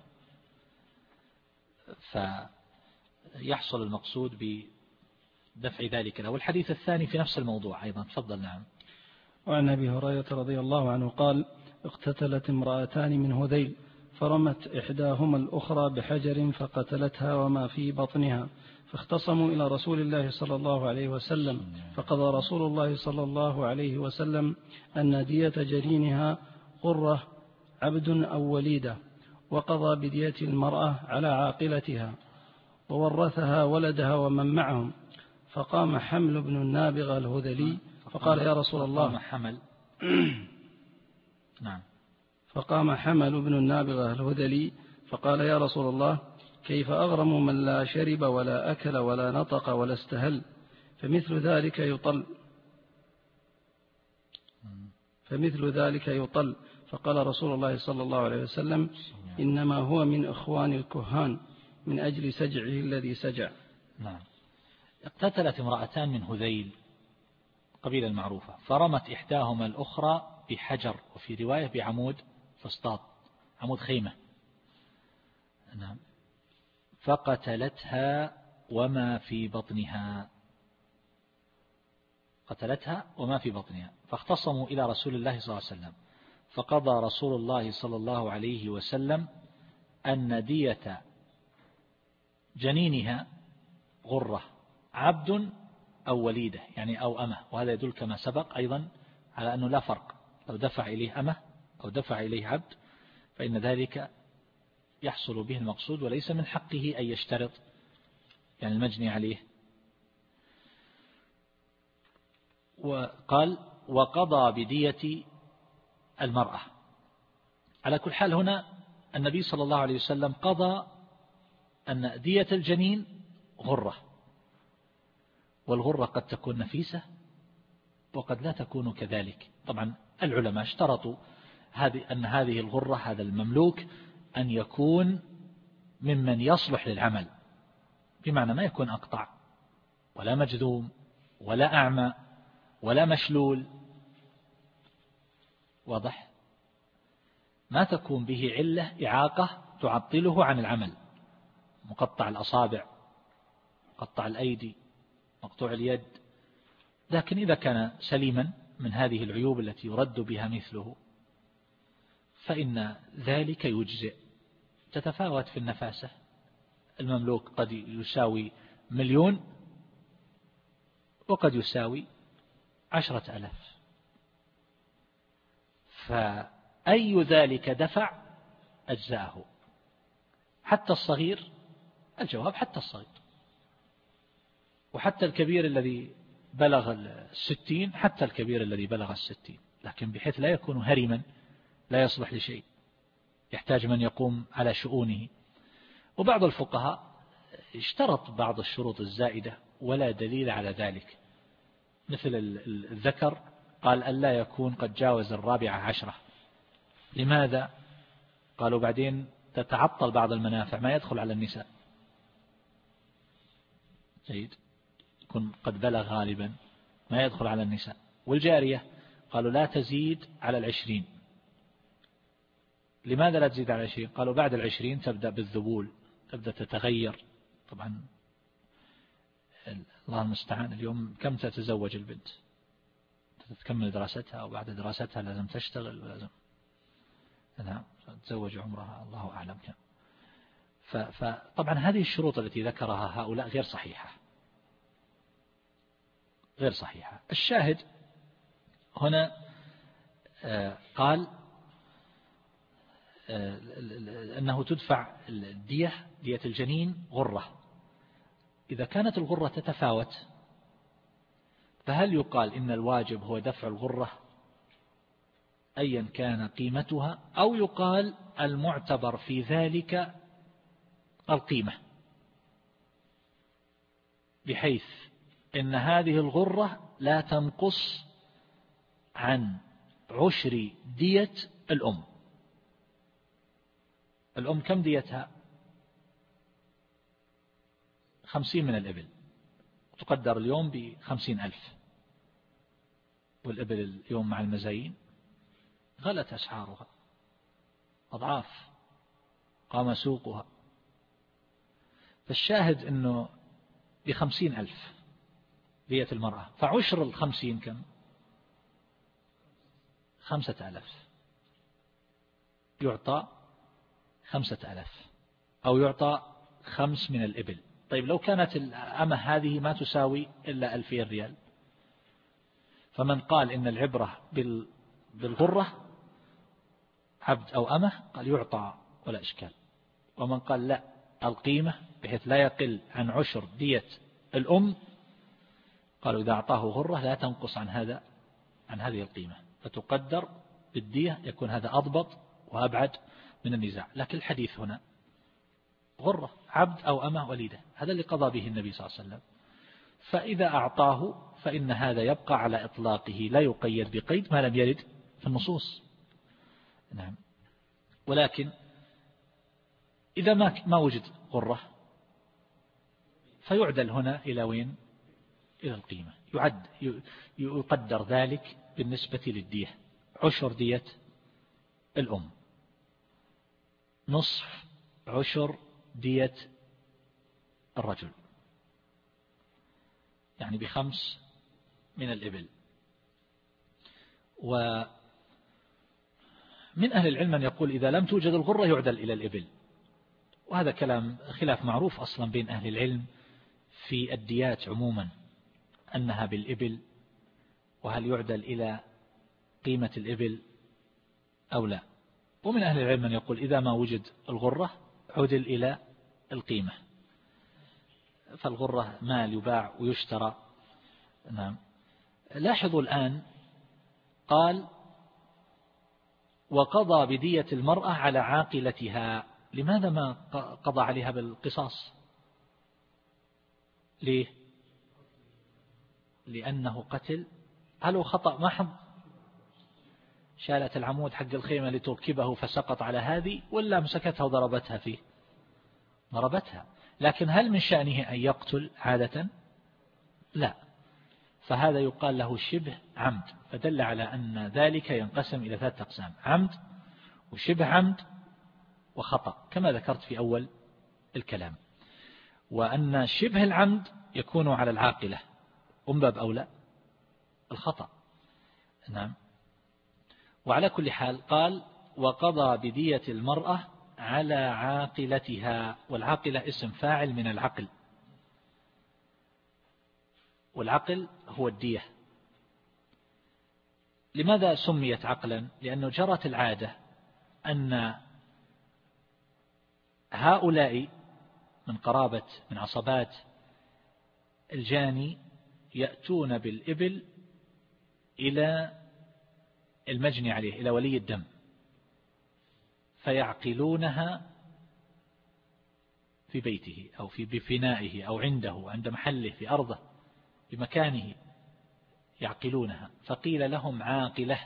فيحصل المقصود بدفع ذلك له. والحديث الثاني في نفس الموضوع أيضا، تفضل. نعم. وعن أبي هريرة رضي الله عنه قال اقتتلت امرأتان من هذيل فرمت إحداهما الأخرى بحجر فقتلتها وما في بطنها، فاختصموا إلى رسول الله صلى الله عليه وسلم، فقضى رسول الله صلى الله عليه وسلم أن دية جنينها غرة عبد أو وليدة، وقضى بدية المرأة على عاقلتها، وورثها ولدها ومن معهم. فقام حمل بن النابغة الهذلي فقال يا رسول الله فقام حمل نعم فقام حمل بن النابغة الهذلي فقال يا رسول الله كيف أغرم من لا شرب ولا أكل ولا نطق ولا استهل، فمثل ذلك يطل فمثل ذلك يطل فقال رسول الله صلى الله عليه وسلم إنما هو من إخوان الكهان من أجل سجعه الذي سجع. نعم. اقتتلت امرأتان من هذيل قبيلة المعروفة، فرمت إحداهما الأخرى بحجر، وفي رواية بعمود فسطاط، عمود خيمة. نعم. فقتلتها وما في بطنها، قتلتها وما في بطنها، فاختصموا إلى رسول الله صلى الله عليه وسلم، فقضى رسول الله صلى الله عليه وسلم أن دية جنينها غرة عبد أو وليدة، يعني أو أمة، وهذا يدل كما سبق أيضا على أنه لا فرق، لو دفع إليه أمة أو دفع إليه عبد فإن ذلك يحصل به المقصود، وليس من حقه أن يشترط يعني المجني عليه. وقال وقضى بدية المرأة. على كل حال هنا النبي صلى الله عليه وسلم قضى أن دية الجنين غرة، والغرة قد تكون نفيسة وقد لا تكون كذلك. طبعا العلماء اشترطوا هذه أن هذه الغرة، هذا المملوك، أن يكون ممن يصلح للعمل، بمعنى ما يكون أقطع ولا مجذوم ولا أعمى ولا مشلول، واضح، ما تكون به علة إعاقة تعطله عن العمل، مقطع الأصابع، مقطع الأيدي، مقطوع اليد. لكن إذا كان سليما من هذه العيوب التي يرد بها مثله فإن ذلك يجزئ. تتفاوت في النفاسة، المملوك قد يساوي مليون وقد يساوي عشرة ألاف، فأي ذلك دفع أجزاءه، حتى الصغير. الجواب حتى الصغير، وحتى الكبير الذي بلغ الستين، حتى الكبير الذي بلغ الستين، لكن بحيث لا يكون هرما لا يصلح لشيء، يحتاج من يقوم على شؤونه. وبعض الفقهاء اشترط بعض الشروط الزائدة ولا دليل على ذلك، مثل الذكر قال ألا يكون قد جاوز الرابعة عشرة. لماذا؟ قالوا بعدين تتعطل بعض المنافع ما يدخل على النساء. جيد، يكون قد بلغ غالبا ما يدخل على النساء. والجارية قالوا لا تزيد على العشرين. لماذا لا تزيد على العشرين؟ قالوا بعد العشرين تبدأ بالذبول، تبدأ تتغير. طبعا الله المستعان، اليوم كم تتزوج البنت؟ تكمل دراستها وبعد دراستها لازم تشتغل ولازم نعم تتزوج عمرها الله أعلم كم. فطبعا هذه الشروط التي ذكرها هؤلاء غير صحيحة، غير صحيحة. الشاهد هنا قال أنه تدفع الدية، دية الجنين غرة. إذا كانت الغرة تتفاوت فهل يقال إن الواجب هو دفع الغرة أيا كان قيمتها، أو يقال المعتبر في ذلك القيمة، بحيث إن هذه الغرة لا تنقص عن عشر دية الأم. الأم كم ديتها؟ خمسين من الإبل، تقدر اليوم بخمسين ألف، والإبل اليوم مع المزايين غلت أسعارها أضعاف، قام سوقها. فالشاهد أنه بخمسين ألف دية المرأة، فعشر الخمسين كم؟ خمسة ألاف، يعطى خمسة ألاف أو يعطى خمس من الإبل. طيب لو كانت الأمة هذه ما تساوي إلا ألفين ريال، فمن قال إن العبرة بالغرة عبد أو أمة قال يعطى ولا إشكال، ومن قال لا القيمة بحيث لا يقل عن عشر دية الأم قالوا إذا أعطاه غرة لا تنقص عن هذا عن هذه القيمة، فتقدر بالدية، يكون هذا أضبط وأبعد من النزاع. لكن الحديث هنا غرة عبد أو أمة وليدة، هذا اللي قضى به النبي صلى الله عليه وسلم. فإذا أعطاه فإن هذا يبقى على إطلاقه لا يقيد بقيد ما لم يرد في النصوص. نعم. ولكن إذا ما ما وجد غرة فيعدل هنا إلى وين؟ إلى القيمة، يعد يقدر ذلك بالنسبة للدية، عشر دية الأم، نصف عشر دية الرجل، يعني بخمس من الإبل. ومن أهل العلم من يقول إذا لم توجد الغرة يعدل إلى الإبل، وهذا كلام خلاف معروف أصلا بين أهل العلم في الديات عموما أنها بالإبل، وهل يعدل إلى قيمة الإبل أو لا. ومن أهل العلم من يقول إذا ما وجد الغرة عدل إلى القيمة، فالغرة مال يباع ويشترى. نعم. لاحظوا الآن قال وقضى بدية المرأة على عاقلتها. لماذا ما قضى عليها بالقصاص؟ ليه؟ لأنه قتل. هل هو خطأ محض؟ شالت العمود حق الخيمة لتركبه فسقط على هذه، ولا مسكتها وضربتها فيه؟ ضربتها. لكن هل من شأنه أن يقتل عادة؟ لا. فهذا يقال له شبه عمد، فدل على أن ذلك ينقسم إلى ثلاثة أقسام: عمد وشبه عمد وخطأ، كما ذكرت في أول الكلام. وأن شبه العمد يكون على العاقلة، ومن باب أولى الخطأ. نعم. وعلى كل حال قال وقضى بدية المرأة على عاقلتها، والعاقلة اسم فاعل من العقل، والعقل هو الدية. لماذا سميت عقلا؟ لأنه جرت العادة أن هؤلاء من قرابة من عصبات الجاني يأتون بالإبل إلى المجني عليه، إلى ولي الدم، فيعقلونها في بيته أو في بفنائه أو عنده عند محله في أرضه بمكانه، يعقلونها، فقيل لهم عاقلة،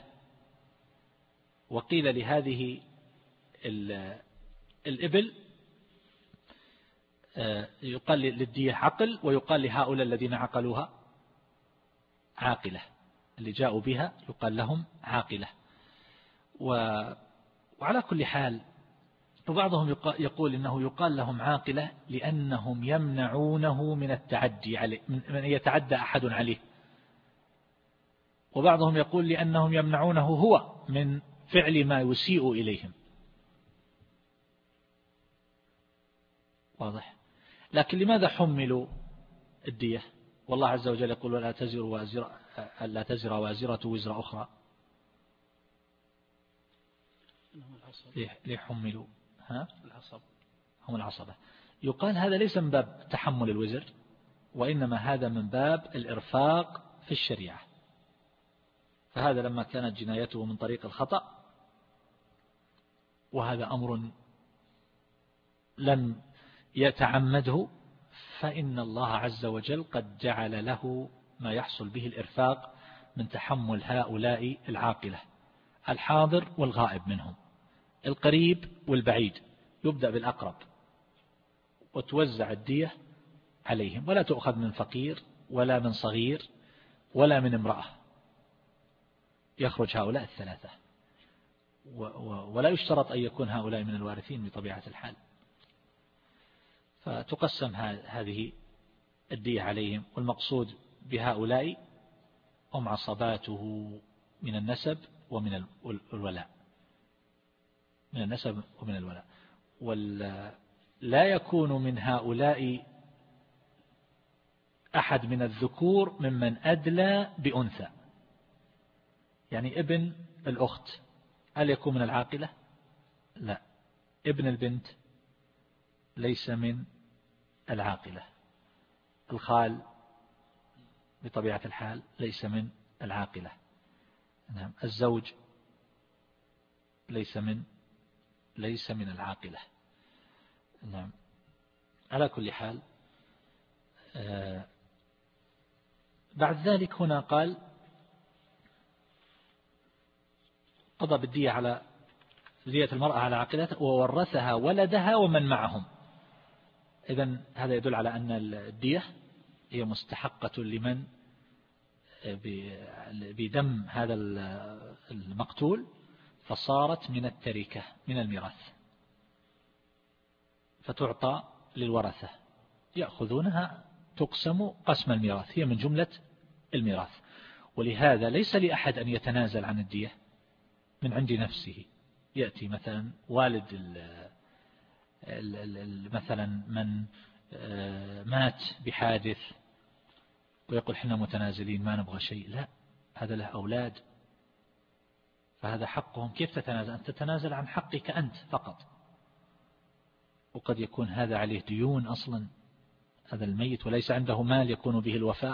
وقيل لهذه الإبل يقال للدية عقل، ويقال لهؤلاء الذين عقلوها عاقلة، اللي جاءوا بها يقال لهم عاقلة. وعلى كل حال، وبعضهم يقول إنه يقال لهم عاقلة لأنهم يمنعونه من التعدي عليه، من أن يتعدى أحد عليه، وبعضهم يقول لأنهم يمنعونه هو من فعل ما يسيء إليهم. واضح؟ لكن لماذا حملوا الدية؟ والله عز وجل يقول ولا تزر وازرة لا تزر وازرة وزر أخرى. ليه حملوا؟ ها؟ العصب. هم العصبة. يقال هذا ليس من باب تحمل الوزر، وإنما هذا من باب الإرفاق في الشريعة. فهذا لما كانت جنايته من طريق الخطأ، وهذا أمر لم يتعمده، فإن الله عز وجل قد جعل له ما يحصل به الإرفاق من تحمل هؤلاء العاقلة، الحاضر والغائب منهم، القريب والبعيد، يبدأ بالأقرب وتوزع الدية عليهم، ولا تؤخذ من فقير ولا من صغير ولا من امرأة، يخرج هؤلاء الثلاثة، ولا يشترط أن يكون هؤلاء من الوارثين بطبيعة الحال. فتقسم هذه الدية عليهم، والمقصود بهؤلاء هم عصباته من النسب ومن الولاء، من النسب ومن الولاء. ولا يكون من هؤلاء أحد من الذكور ممن أدلى بأنثى، يعني ابن الأخت هل يكون من العاقلة؟ لا. ابن البنت ليس من العاقلة. الخال بطبيعة الحال ليس من العاقلة. نعم. الزوج ليس من ليس من العاقلة. نعم. على كل حال، آه بعد ذلك هنا قال قضى بالدية على دية المرأة على عاقلتها وورثها ولدها ومن معهم. إذن هذا يدل على أن الدية هي مستحقة لمن بدم هذا المقتول، فصارت من التركة من الميراث، فتعطى للورثة يأخذونها تقسم قسم الميراث، هي من جملة الميراث. ولهذا ليس لأحد أن يتنازل عن الدية من عند نفسه. يأتي مثلا والد مثلا من مات بحادث ويقول حنا متنازلين ما نبغى شيء، لا، هذا له أولاد، فهذا حقهم. كيف تتنازل؟ أن تتنازل عن حقك أنت فقط، وقد يكون هذا عليه ديون أصلا، هذا الميت وليس عنده مال يكون به الوفاء،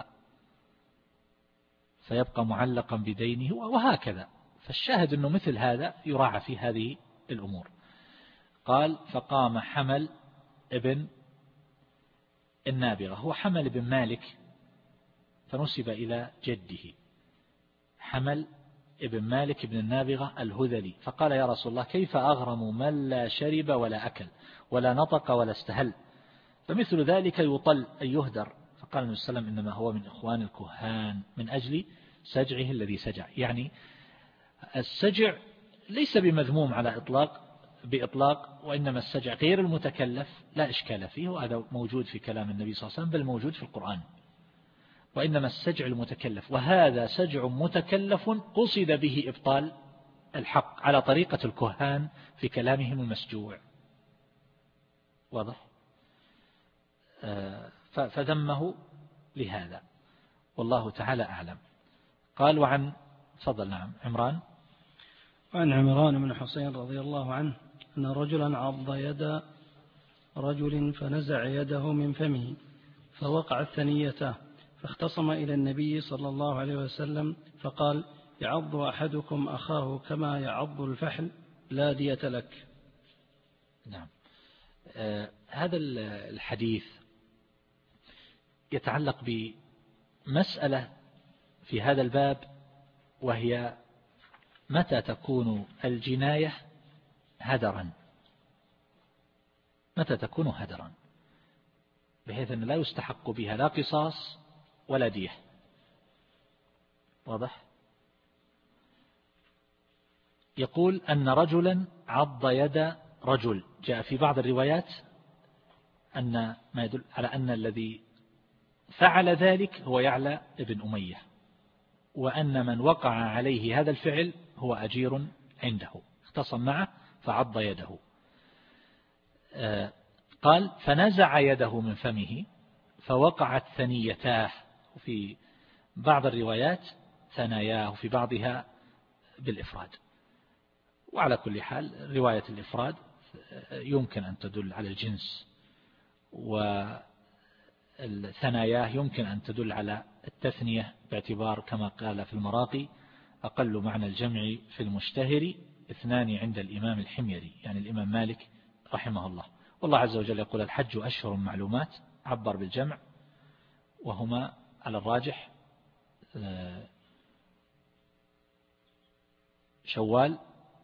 فيبقى معلقا بدينه، وهكذا. فالشاهد أنه مثل هذا يراعى في هذه الأمور. قال فقام حمل ابن النابغة، هو حمل بن مالك فنسب إلى جده، حمل ابن مالك بن النابغة الهذلي، فقال يا رسول الله كيف أغرم من لا شرب ولا أكل ولا نطق ولا استهل، فمثل ذلك يطل أن يهدر. فقال النبي صلى الله عليه وسلم إنما هو من إخوان الكهان من أجل سجعه الذي سجع. يعني السجع ليس بمذموم على إطلاق بإطلاق، وإنما السجع غير المتكلف لا إشكال فيه، وهذا موجود في كلام النبي صلى الله عليه وسلم بل موجود في القرآن. وإنما السجع المتكلف، وهذا سجع متكلف قصد به إبطال الحق على طريقة الكهان في كلامهم المسجوع. واضح؟ فذمه لهذا، والله تعالى أعلم. قال وعن فضل نعم عمران وعن عمران بن حسين رضي الله عنه أن رجلا عض يد رجل فنزع يده من فمه فوقعت ثنيته، فاختصم إلى النبي صلى الله عليه وسلم فقال يعض أحدكم أخاه كما يعض الفحل لا دية لك. نعم. آه هذا الحديث يتعلق بمسألة في هذا الباب، وهي متى تكون الجناية هدرا، متى تكون هدرا، بحيث أن لا يستحق بها لا قصاص ولا دية. واضح؟ يقول أن رجلا عض يد رجل، جاء في بعض الروايات أن ما يدل على أن الذي فعل ذلك هو يعلى ابن أمية، وأن من وقع عليه هذا الفعل هو أجير عنده، اختصم معه فعض يده. قال فنزع يده من فمه فوقعت ثنيتاه، وفي بعض الروايات ثناياه، وفي بعضها بالإفراد. وعلى كل حال رواية الإفراد يمكن أن تدل على الجنس، والثناياه يمكن أن تدل على التثنية، باعتبار كما قال في المراقي أقل معنى الجمع في المشتهر اثنان عند الإمام الحميري، يعني الإمام مالك رحمه الله. والله عز وجل يقول الحج أشهر معلومات، عبر بالجمع، وهما على الراجح شوال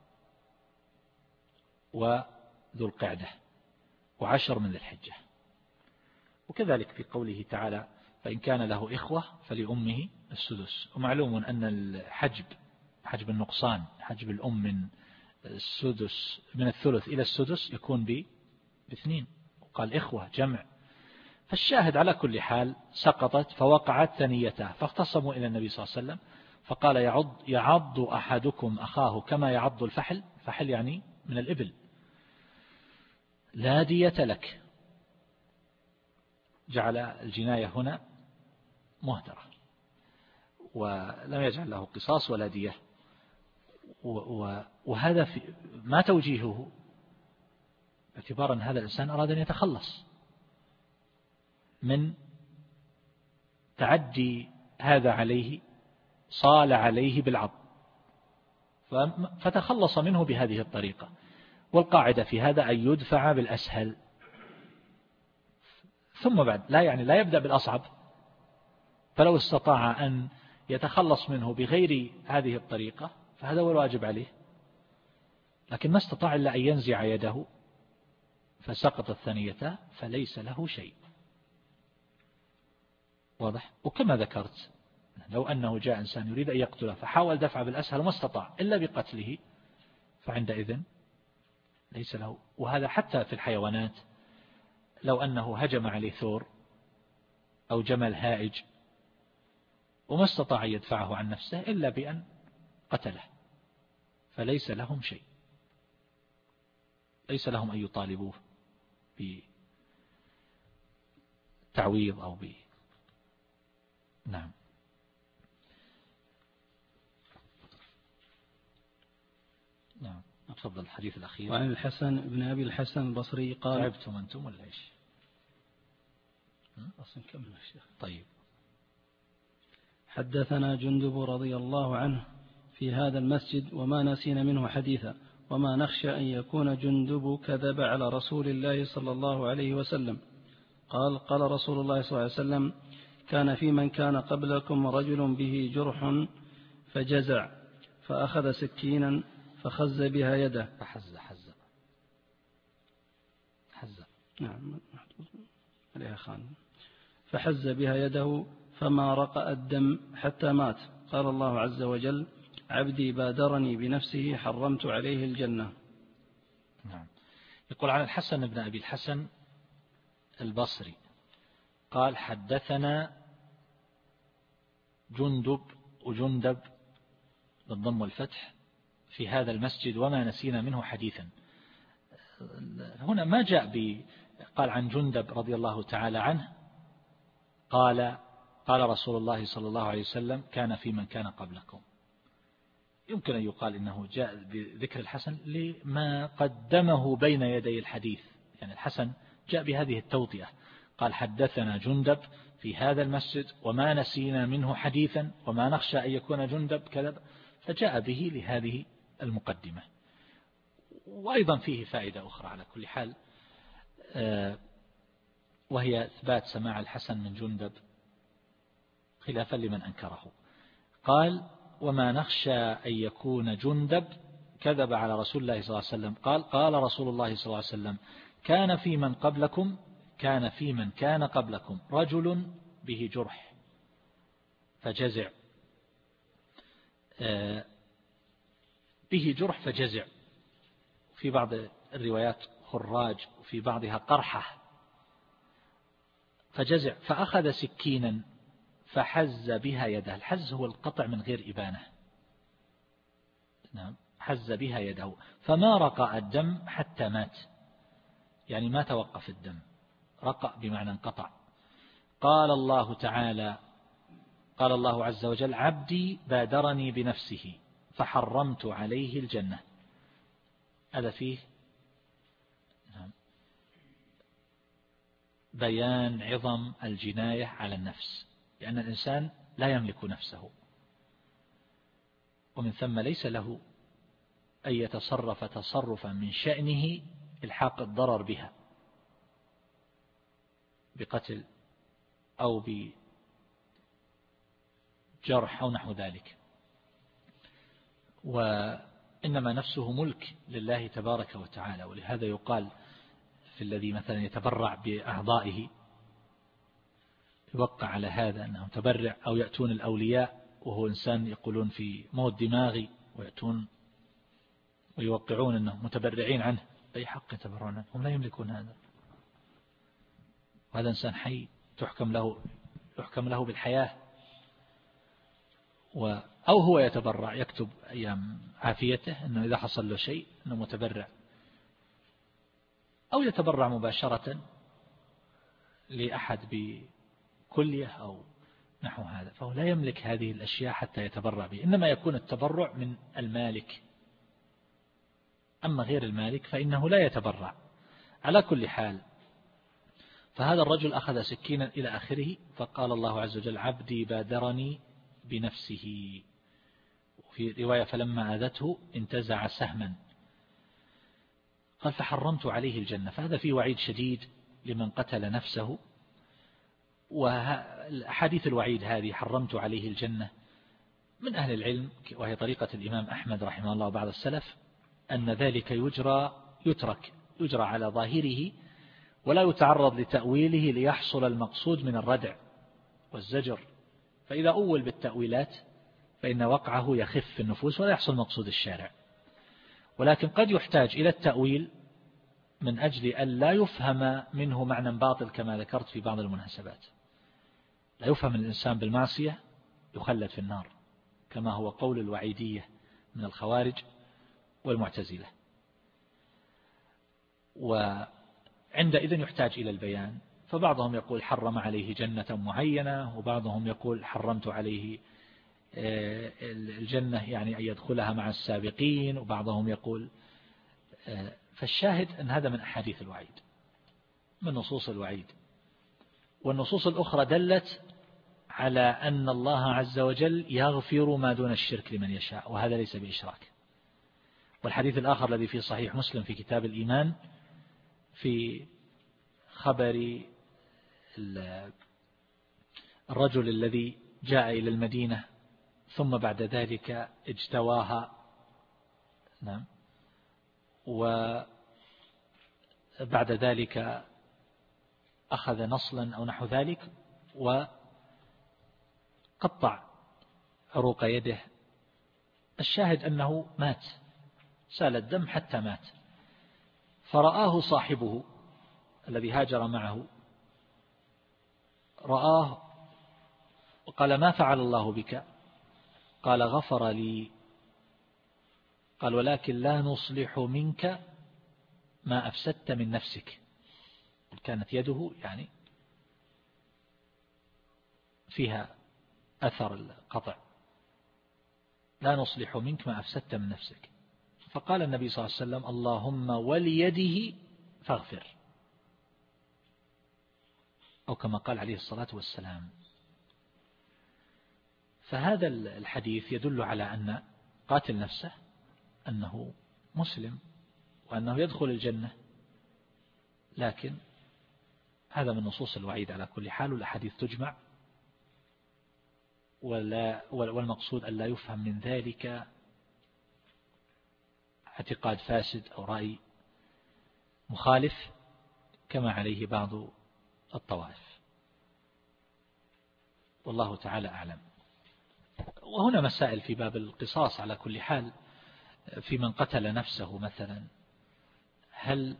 وذو القعدة وعشر من ذي الحجة. وكذلك في قوله تعالى فإن كان له إخوة فلأمه السدس. ومعلوم أن الحجب، حجب النقصان، حجب الأم من السدس من الثلث إلى السدس يكون باثنين، وقال إخوة جمع. فالشاهد على كل حال سقطت فوقعت ثنيته، فاختصموا إلى النبي صلى الله عليه وسلم فقال يعض, يعض أحدكم أخاه كما يعض الفحل، فحل يعني من الإبل، لا دية لك. جعل الجناية هنا مهدرة، ولم يجعل له قصاص ولا دية. وهذا في ما توجيهه، باعتبار أن هذا الإنسان أراد أن يتخلص من تعدي هذا عليه، صال عليه بالعض فتخلص منه بهذه الطريقة. والقاعدة في هذا أن يدفع بالأسهل، ثم بعد لا يعني لا يبدأ بالأصعب. فلو استطاع أن يتخلص منه بغير هذه الطريقة فهذا هو الواجب عليه، لكن ما استطاع إلا أن ينزع يده فسقط الثنية فليس له شيء. واضح؟ وكما ذكرت لو أنه جاء إنسان يريد أن يقتله فحاول دفع بالأسهل وما استطاع إلا بقتله فعندئذ ليس له. وهذا حتى في الحيوانات، لو أنه هجم عليه ثور أو جمل هائج وما استطاع يدفعه عن نفسه إلا بأن قتله فليس لهم شيء، ليس لهم أن يطالبوه بتعويض أو ب نعم. نعم أتفضل الحديث الأخير. وعن الحسن بن أبي الحسن البصري قال تعبتم أنتم ولا إيش؟ أصلا كمل الشيخ. طيب. حدثنا جندب رضي الله عنه في هذا المسجد وما نسينا منه حديثا، وما نخشى أن يكون جندب كذب على رسول الله صلى الله عليه وسلم. قال قال رسول الله صلى الله عليه وسلم كان في من كان قبلكم رجل به جرح فجزع فأخذ سكينا فخز بها يده فحز حز حز نعم عليها خان فحز بها يده فما رقأ الدم حتى مات. قال الله عز وجل عبدي بادرني بنفسه حرمت عليه الجنة. نعم. يقول عن الحسن بن أبي الحسن البصري قال حدثنا جندب وجندب بالضم والفتح في هذا المسجد وما نسينا منه حديثا. هنا ما جاء ب قال عن جندب رضي الله تعالى عنه قال قال رسول الله صلى الله عليه وسلم كان في من كان قبلكم. يمكن أن يقال إنه جاء بذكر الحسن لما قدمه بين يدي الحديث، يعني الحسن جاء بهذه التوطئة قال حدثنا جندب في هذا المسجد وما نسينا منه حديثا وما نخشى أن يكون جندب كذب، فجاء به لهذه المقدمة. وأيضا فيه فائدة أخرى على كل حال، وهي إثبات سماع الحسن من جندب خلافا لمن أنكره، قال وما نخشى أن يكون جندب كذب على رسول الله صلى الله عليه وسلم. قال قال رسول الله صلى الله عليه وسلم كان في من قبلكم كان في من كان قبلكم رجل به جرح فجزع به جرح فجزع، في بعض الروايات خراج وفي بعضها قرحة فجزع، فأخذ سكينا فحز بها يده. الحز هو القطع من غير إبانة، نعم، حز بها يده فما رقى الدم حتى مات، يعني ما توقف الدم، رقى بمعنى انقطع. قال الله تعالى قال الله عز وجل عبدي بادرني بنفسه فحرمت عليه الجنة. هذا فيه بيان عظم الجناية على النفس، لأن الإنسان لا يملك نفسه، ومن ثم ليس له أن يتصرف تصرفا من شأنه إلحاق الضرر بها بقتل أو بجرح أو نحو ذلك، وإنما نفسه ملك لله تبارك وتعالى. ولهذا يقال في الذي مثلا يتبرع بأعضائه يوقع على هذا أنه متبرع، أو يأتون الأولياء وهو إنسان يقولون في موت دماغي ويأتون ويوقعون أنه متبرعين عنه، أي حق يتبرعون عنه؟ هم لا يملكون هذا، وهذا إنسان حي تحكم له يحكم له بالحياة، و أو هو يتبرع يكتب أيام عافيته أنه إذا حصل له شيء أنه متبرع، أو يتبرع مباشرة لأحد بكلية أو نحو هذا، فهو لا يملك هذه الأشياء حتى يتبرع به، إنما يكون التبرع من المالك، أما غير المالك فإنه لا يتبرع. على كل حال، فهذا الرجل أخذ سكينا إلى آخره، فقال الله عز وجل عبدي بادرني بنفسه، وفي رواية فلما آذته انتزع سهما، قال فحرمت عليه الجنة. فهذا فيه وعيد شديد لمن قتل نفسه، وحديث الوعيد هذه حرمت عليه الجنة من أهل العلم، وهي طريقة الإمام أحمد رحمه الله وبعض السلف، أن ذلك يجرى يترك يجرى على ظاهره ولا يتعرض لتأويله ليحصل المقصود من الردع والزجر، فإذا أول بالتأويلات فإن وقعه يخف في النفوس ولا يحصل مقصود الشارع. ولكن قد يحتاج إلى التأويل من أجل أن لا يفهم منه معنى باطل، كما ذكرت في بعض المناسبات، لا يفهم الإنسان بالمعصية يخلد في النار، كما هو قول الوعيدية من الخوارج والمعتزلة، وعندئذ يحتاج إلى البيان. فبعضهم يقول حرم عليه جنة معينة، وبعضهم يقول حرمت عليه الجنة يعني أن يدخلها مع السابقين، وبعضهم يقول، فالشاهد أن هذا من أحاديث الوعيد، من نصوص الوعيد. والنصوص الأخرى دلت على أن الله عز وجل يغفر ما دون الشرك لمن يشاء، وهذا ليس بإشراك. والحديث الآخر الذي في صحيح مسلم في كتاب الإيمان في خبر الرجل الذي جاء إلى المدينة ثم بعد ذلك اجتواها، نعم، وبعد ذلك أخذ نصلا أو نحو ذلك وقطع عروق يده. الشاهد أنه مات، سال الدم حتى مات، فرآه صاحبه الذي هاجر معه، رآه وقال ما فعل الله بك؟ قال غفر لي. قال ولكن لا نصلح منك ما أفسدت من نفسك. كانت يده يعني فيها أثر القطع، لا نصلح منك ما أفسدت من نفسك. فقال النبي صلى الله عليه وسلم اللهم وليده فاغفر، أو كما قال عليه الصلاة والسلام. فهذا الحديث يدل على أن قاتل نفسه أنه مسلم وأنه يدخل الجنة، لكن هذا من نصوص الوعيد على كل حال، والأحاديث تجمع ولا والمقصود أن لا يفهم من ذلك اعتقاد فاسد أو رأي مخالف كما عليه بعض الطوائف، والله تعالى أعلم. وهنا مسائل في باب القصاص على كل حال. في من قتل نفسه مثلا، هل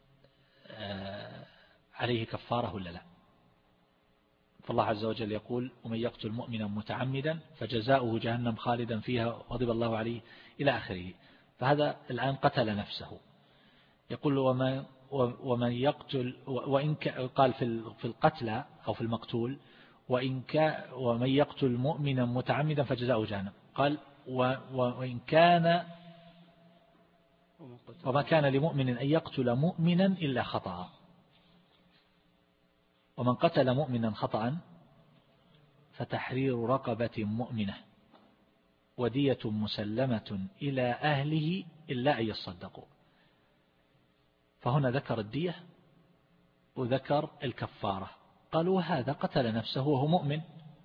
عليه كفارة ولا لا؟ فالله عز وجل يقول: ومن يقتل مؤمنا متعمدا فجزاؤه جهنم خالدا فيها وغضب الله عليه إلى آخره. فهذا الآن قتل نفسه. يقول: ومن ومن يقتل، وإن قال في القتلى أو في المقتول: وإن كان ومن يقتل مؤمنا متعمدا فجزاؤه جهنم. قال: وإن كان وما كان لمؤمن أن يقتل مؤمنا إلا خطأ، ومن قتل مؤمنا خطأ فتحرير رقبة مؤمنة ودية مسلمة إلى أهله إلا أن يصدقوا. فهنا ذكر الدية وذكر الكفارة. قالوا: وهذا قتل نفسه وهو مؤمن،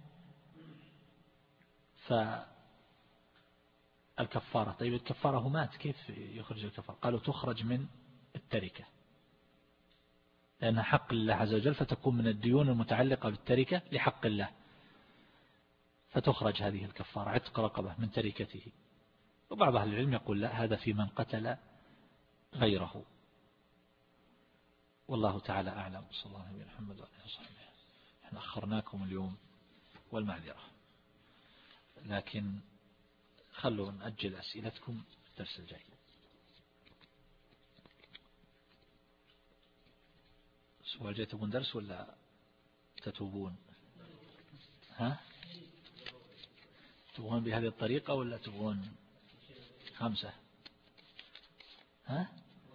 فالكفارة. طيب الكفارة هو مات، كيف يخرج الكفارة؟ قالوا: تخرج من التركة، لأنها حق الله عز وجل، فتكون من الديون المتعلقة بالتركة لحق الله، فتخرج هذه الكفارة عتق رقبة من تركته. وبعض أهل العلم يقول: لا، هذا في من قتل غيره. والله تعالى أعلم. صلى الله عليه محمد وعلى آله وصحبه. احنا أخرناكم اليوم والمعذرة، لكن خلوا نأجل أسئلتكم الدرس الجاي. الأسبوع الجاي تبون درس ولا تتوبون؟ ها؟ تبغون بهذه الطريقة ولا تبغون خمسة؟ ها؟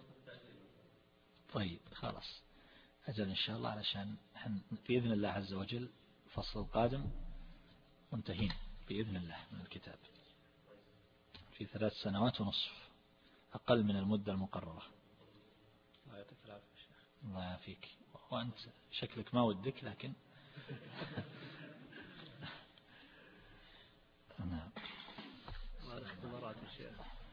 طيب خلاص، أجل إن شاء الله، علشان بإذن الله عز وجل فصل القادم منتهين بإذن الله من الكتاب في ثلاث سنوات ونصف، أقل من المدة المقررة. الله يعطيك العافية يا شيخ. الله يعافيك، وأنت شكلك ما ودك، لكن نعم. الله يختبرات يا شيخ.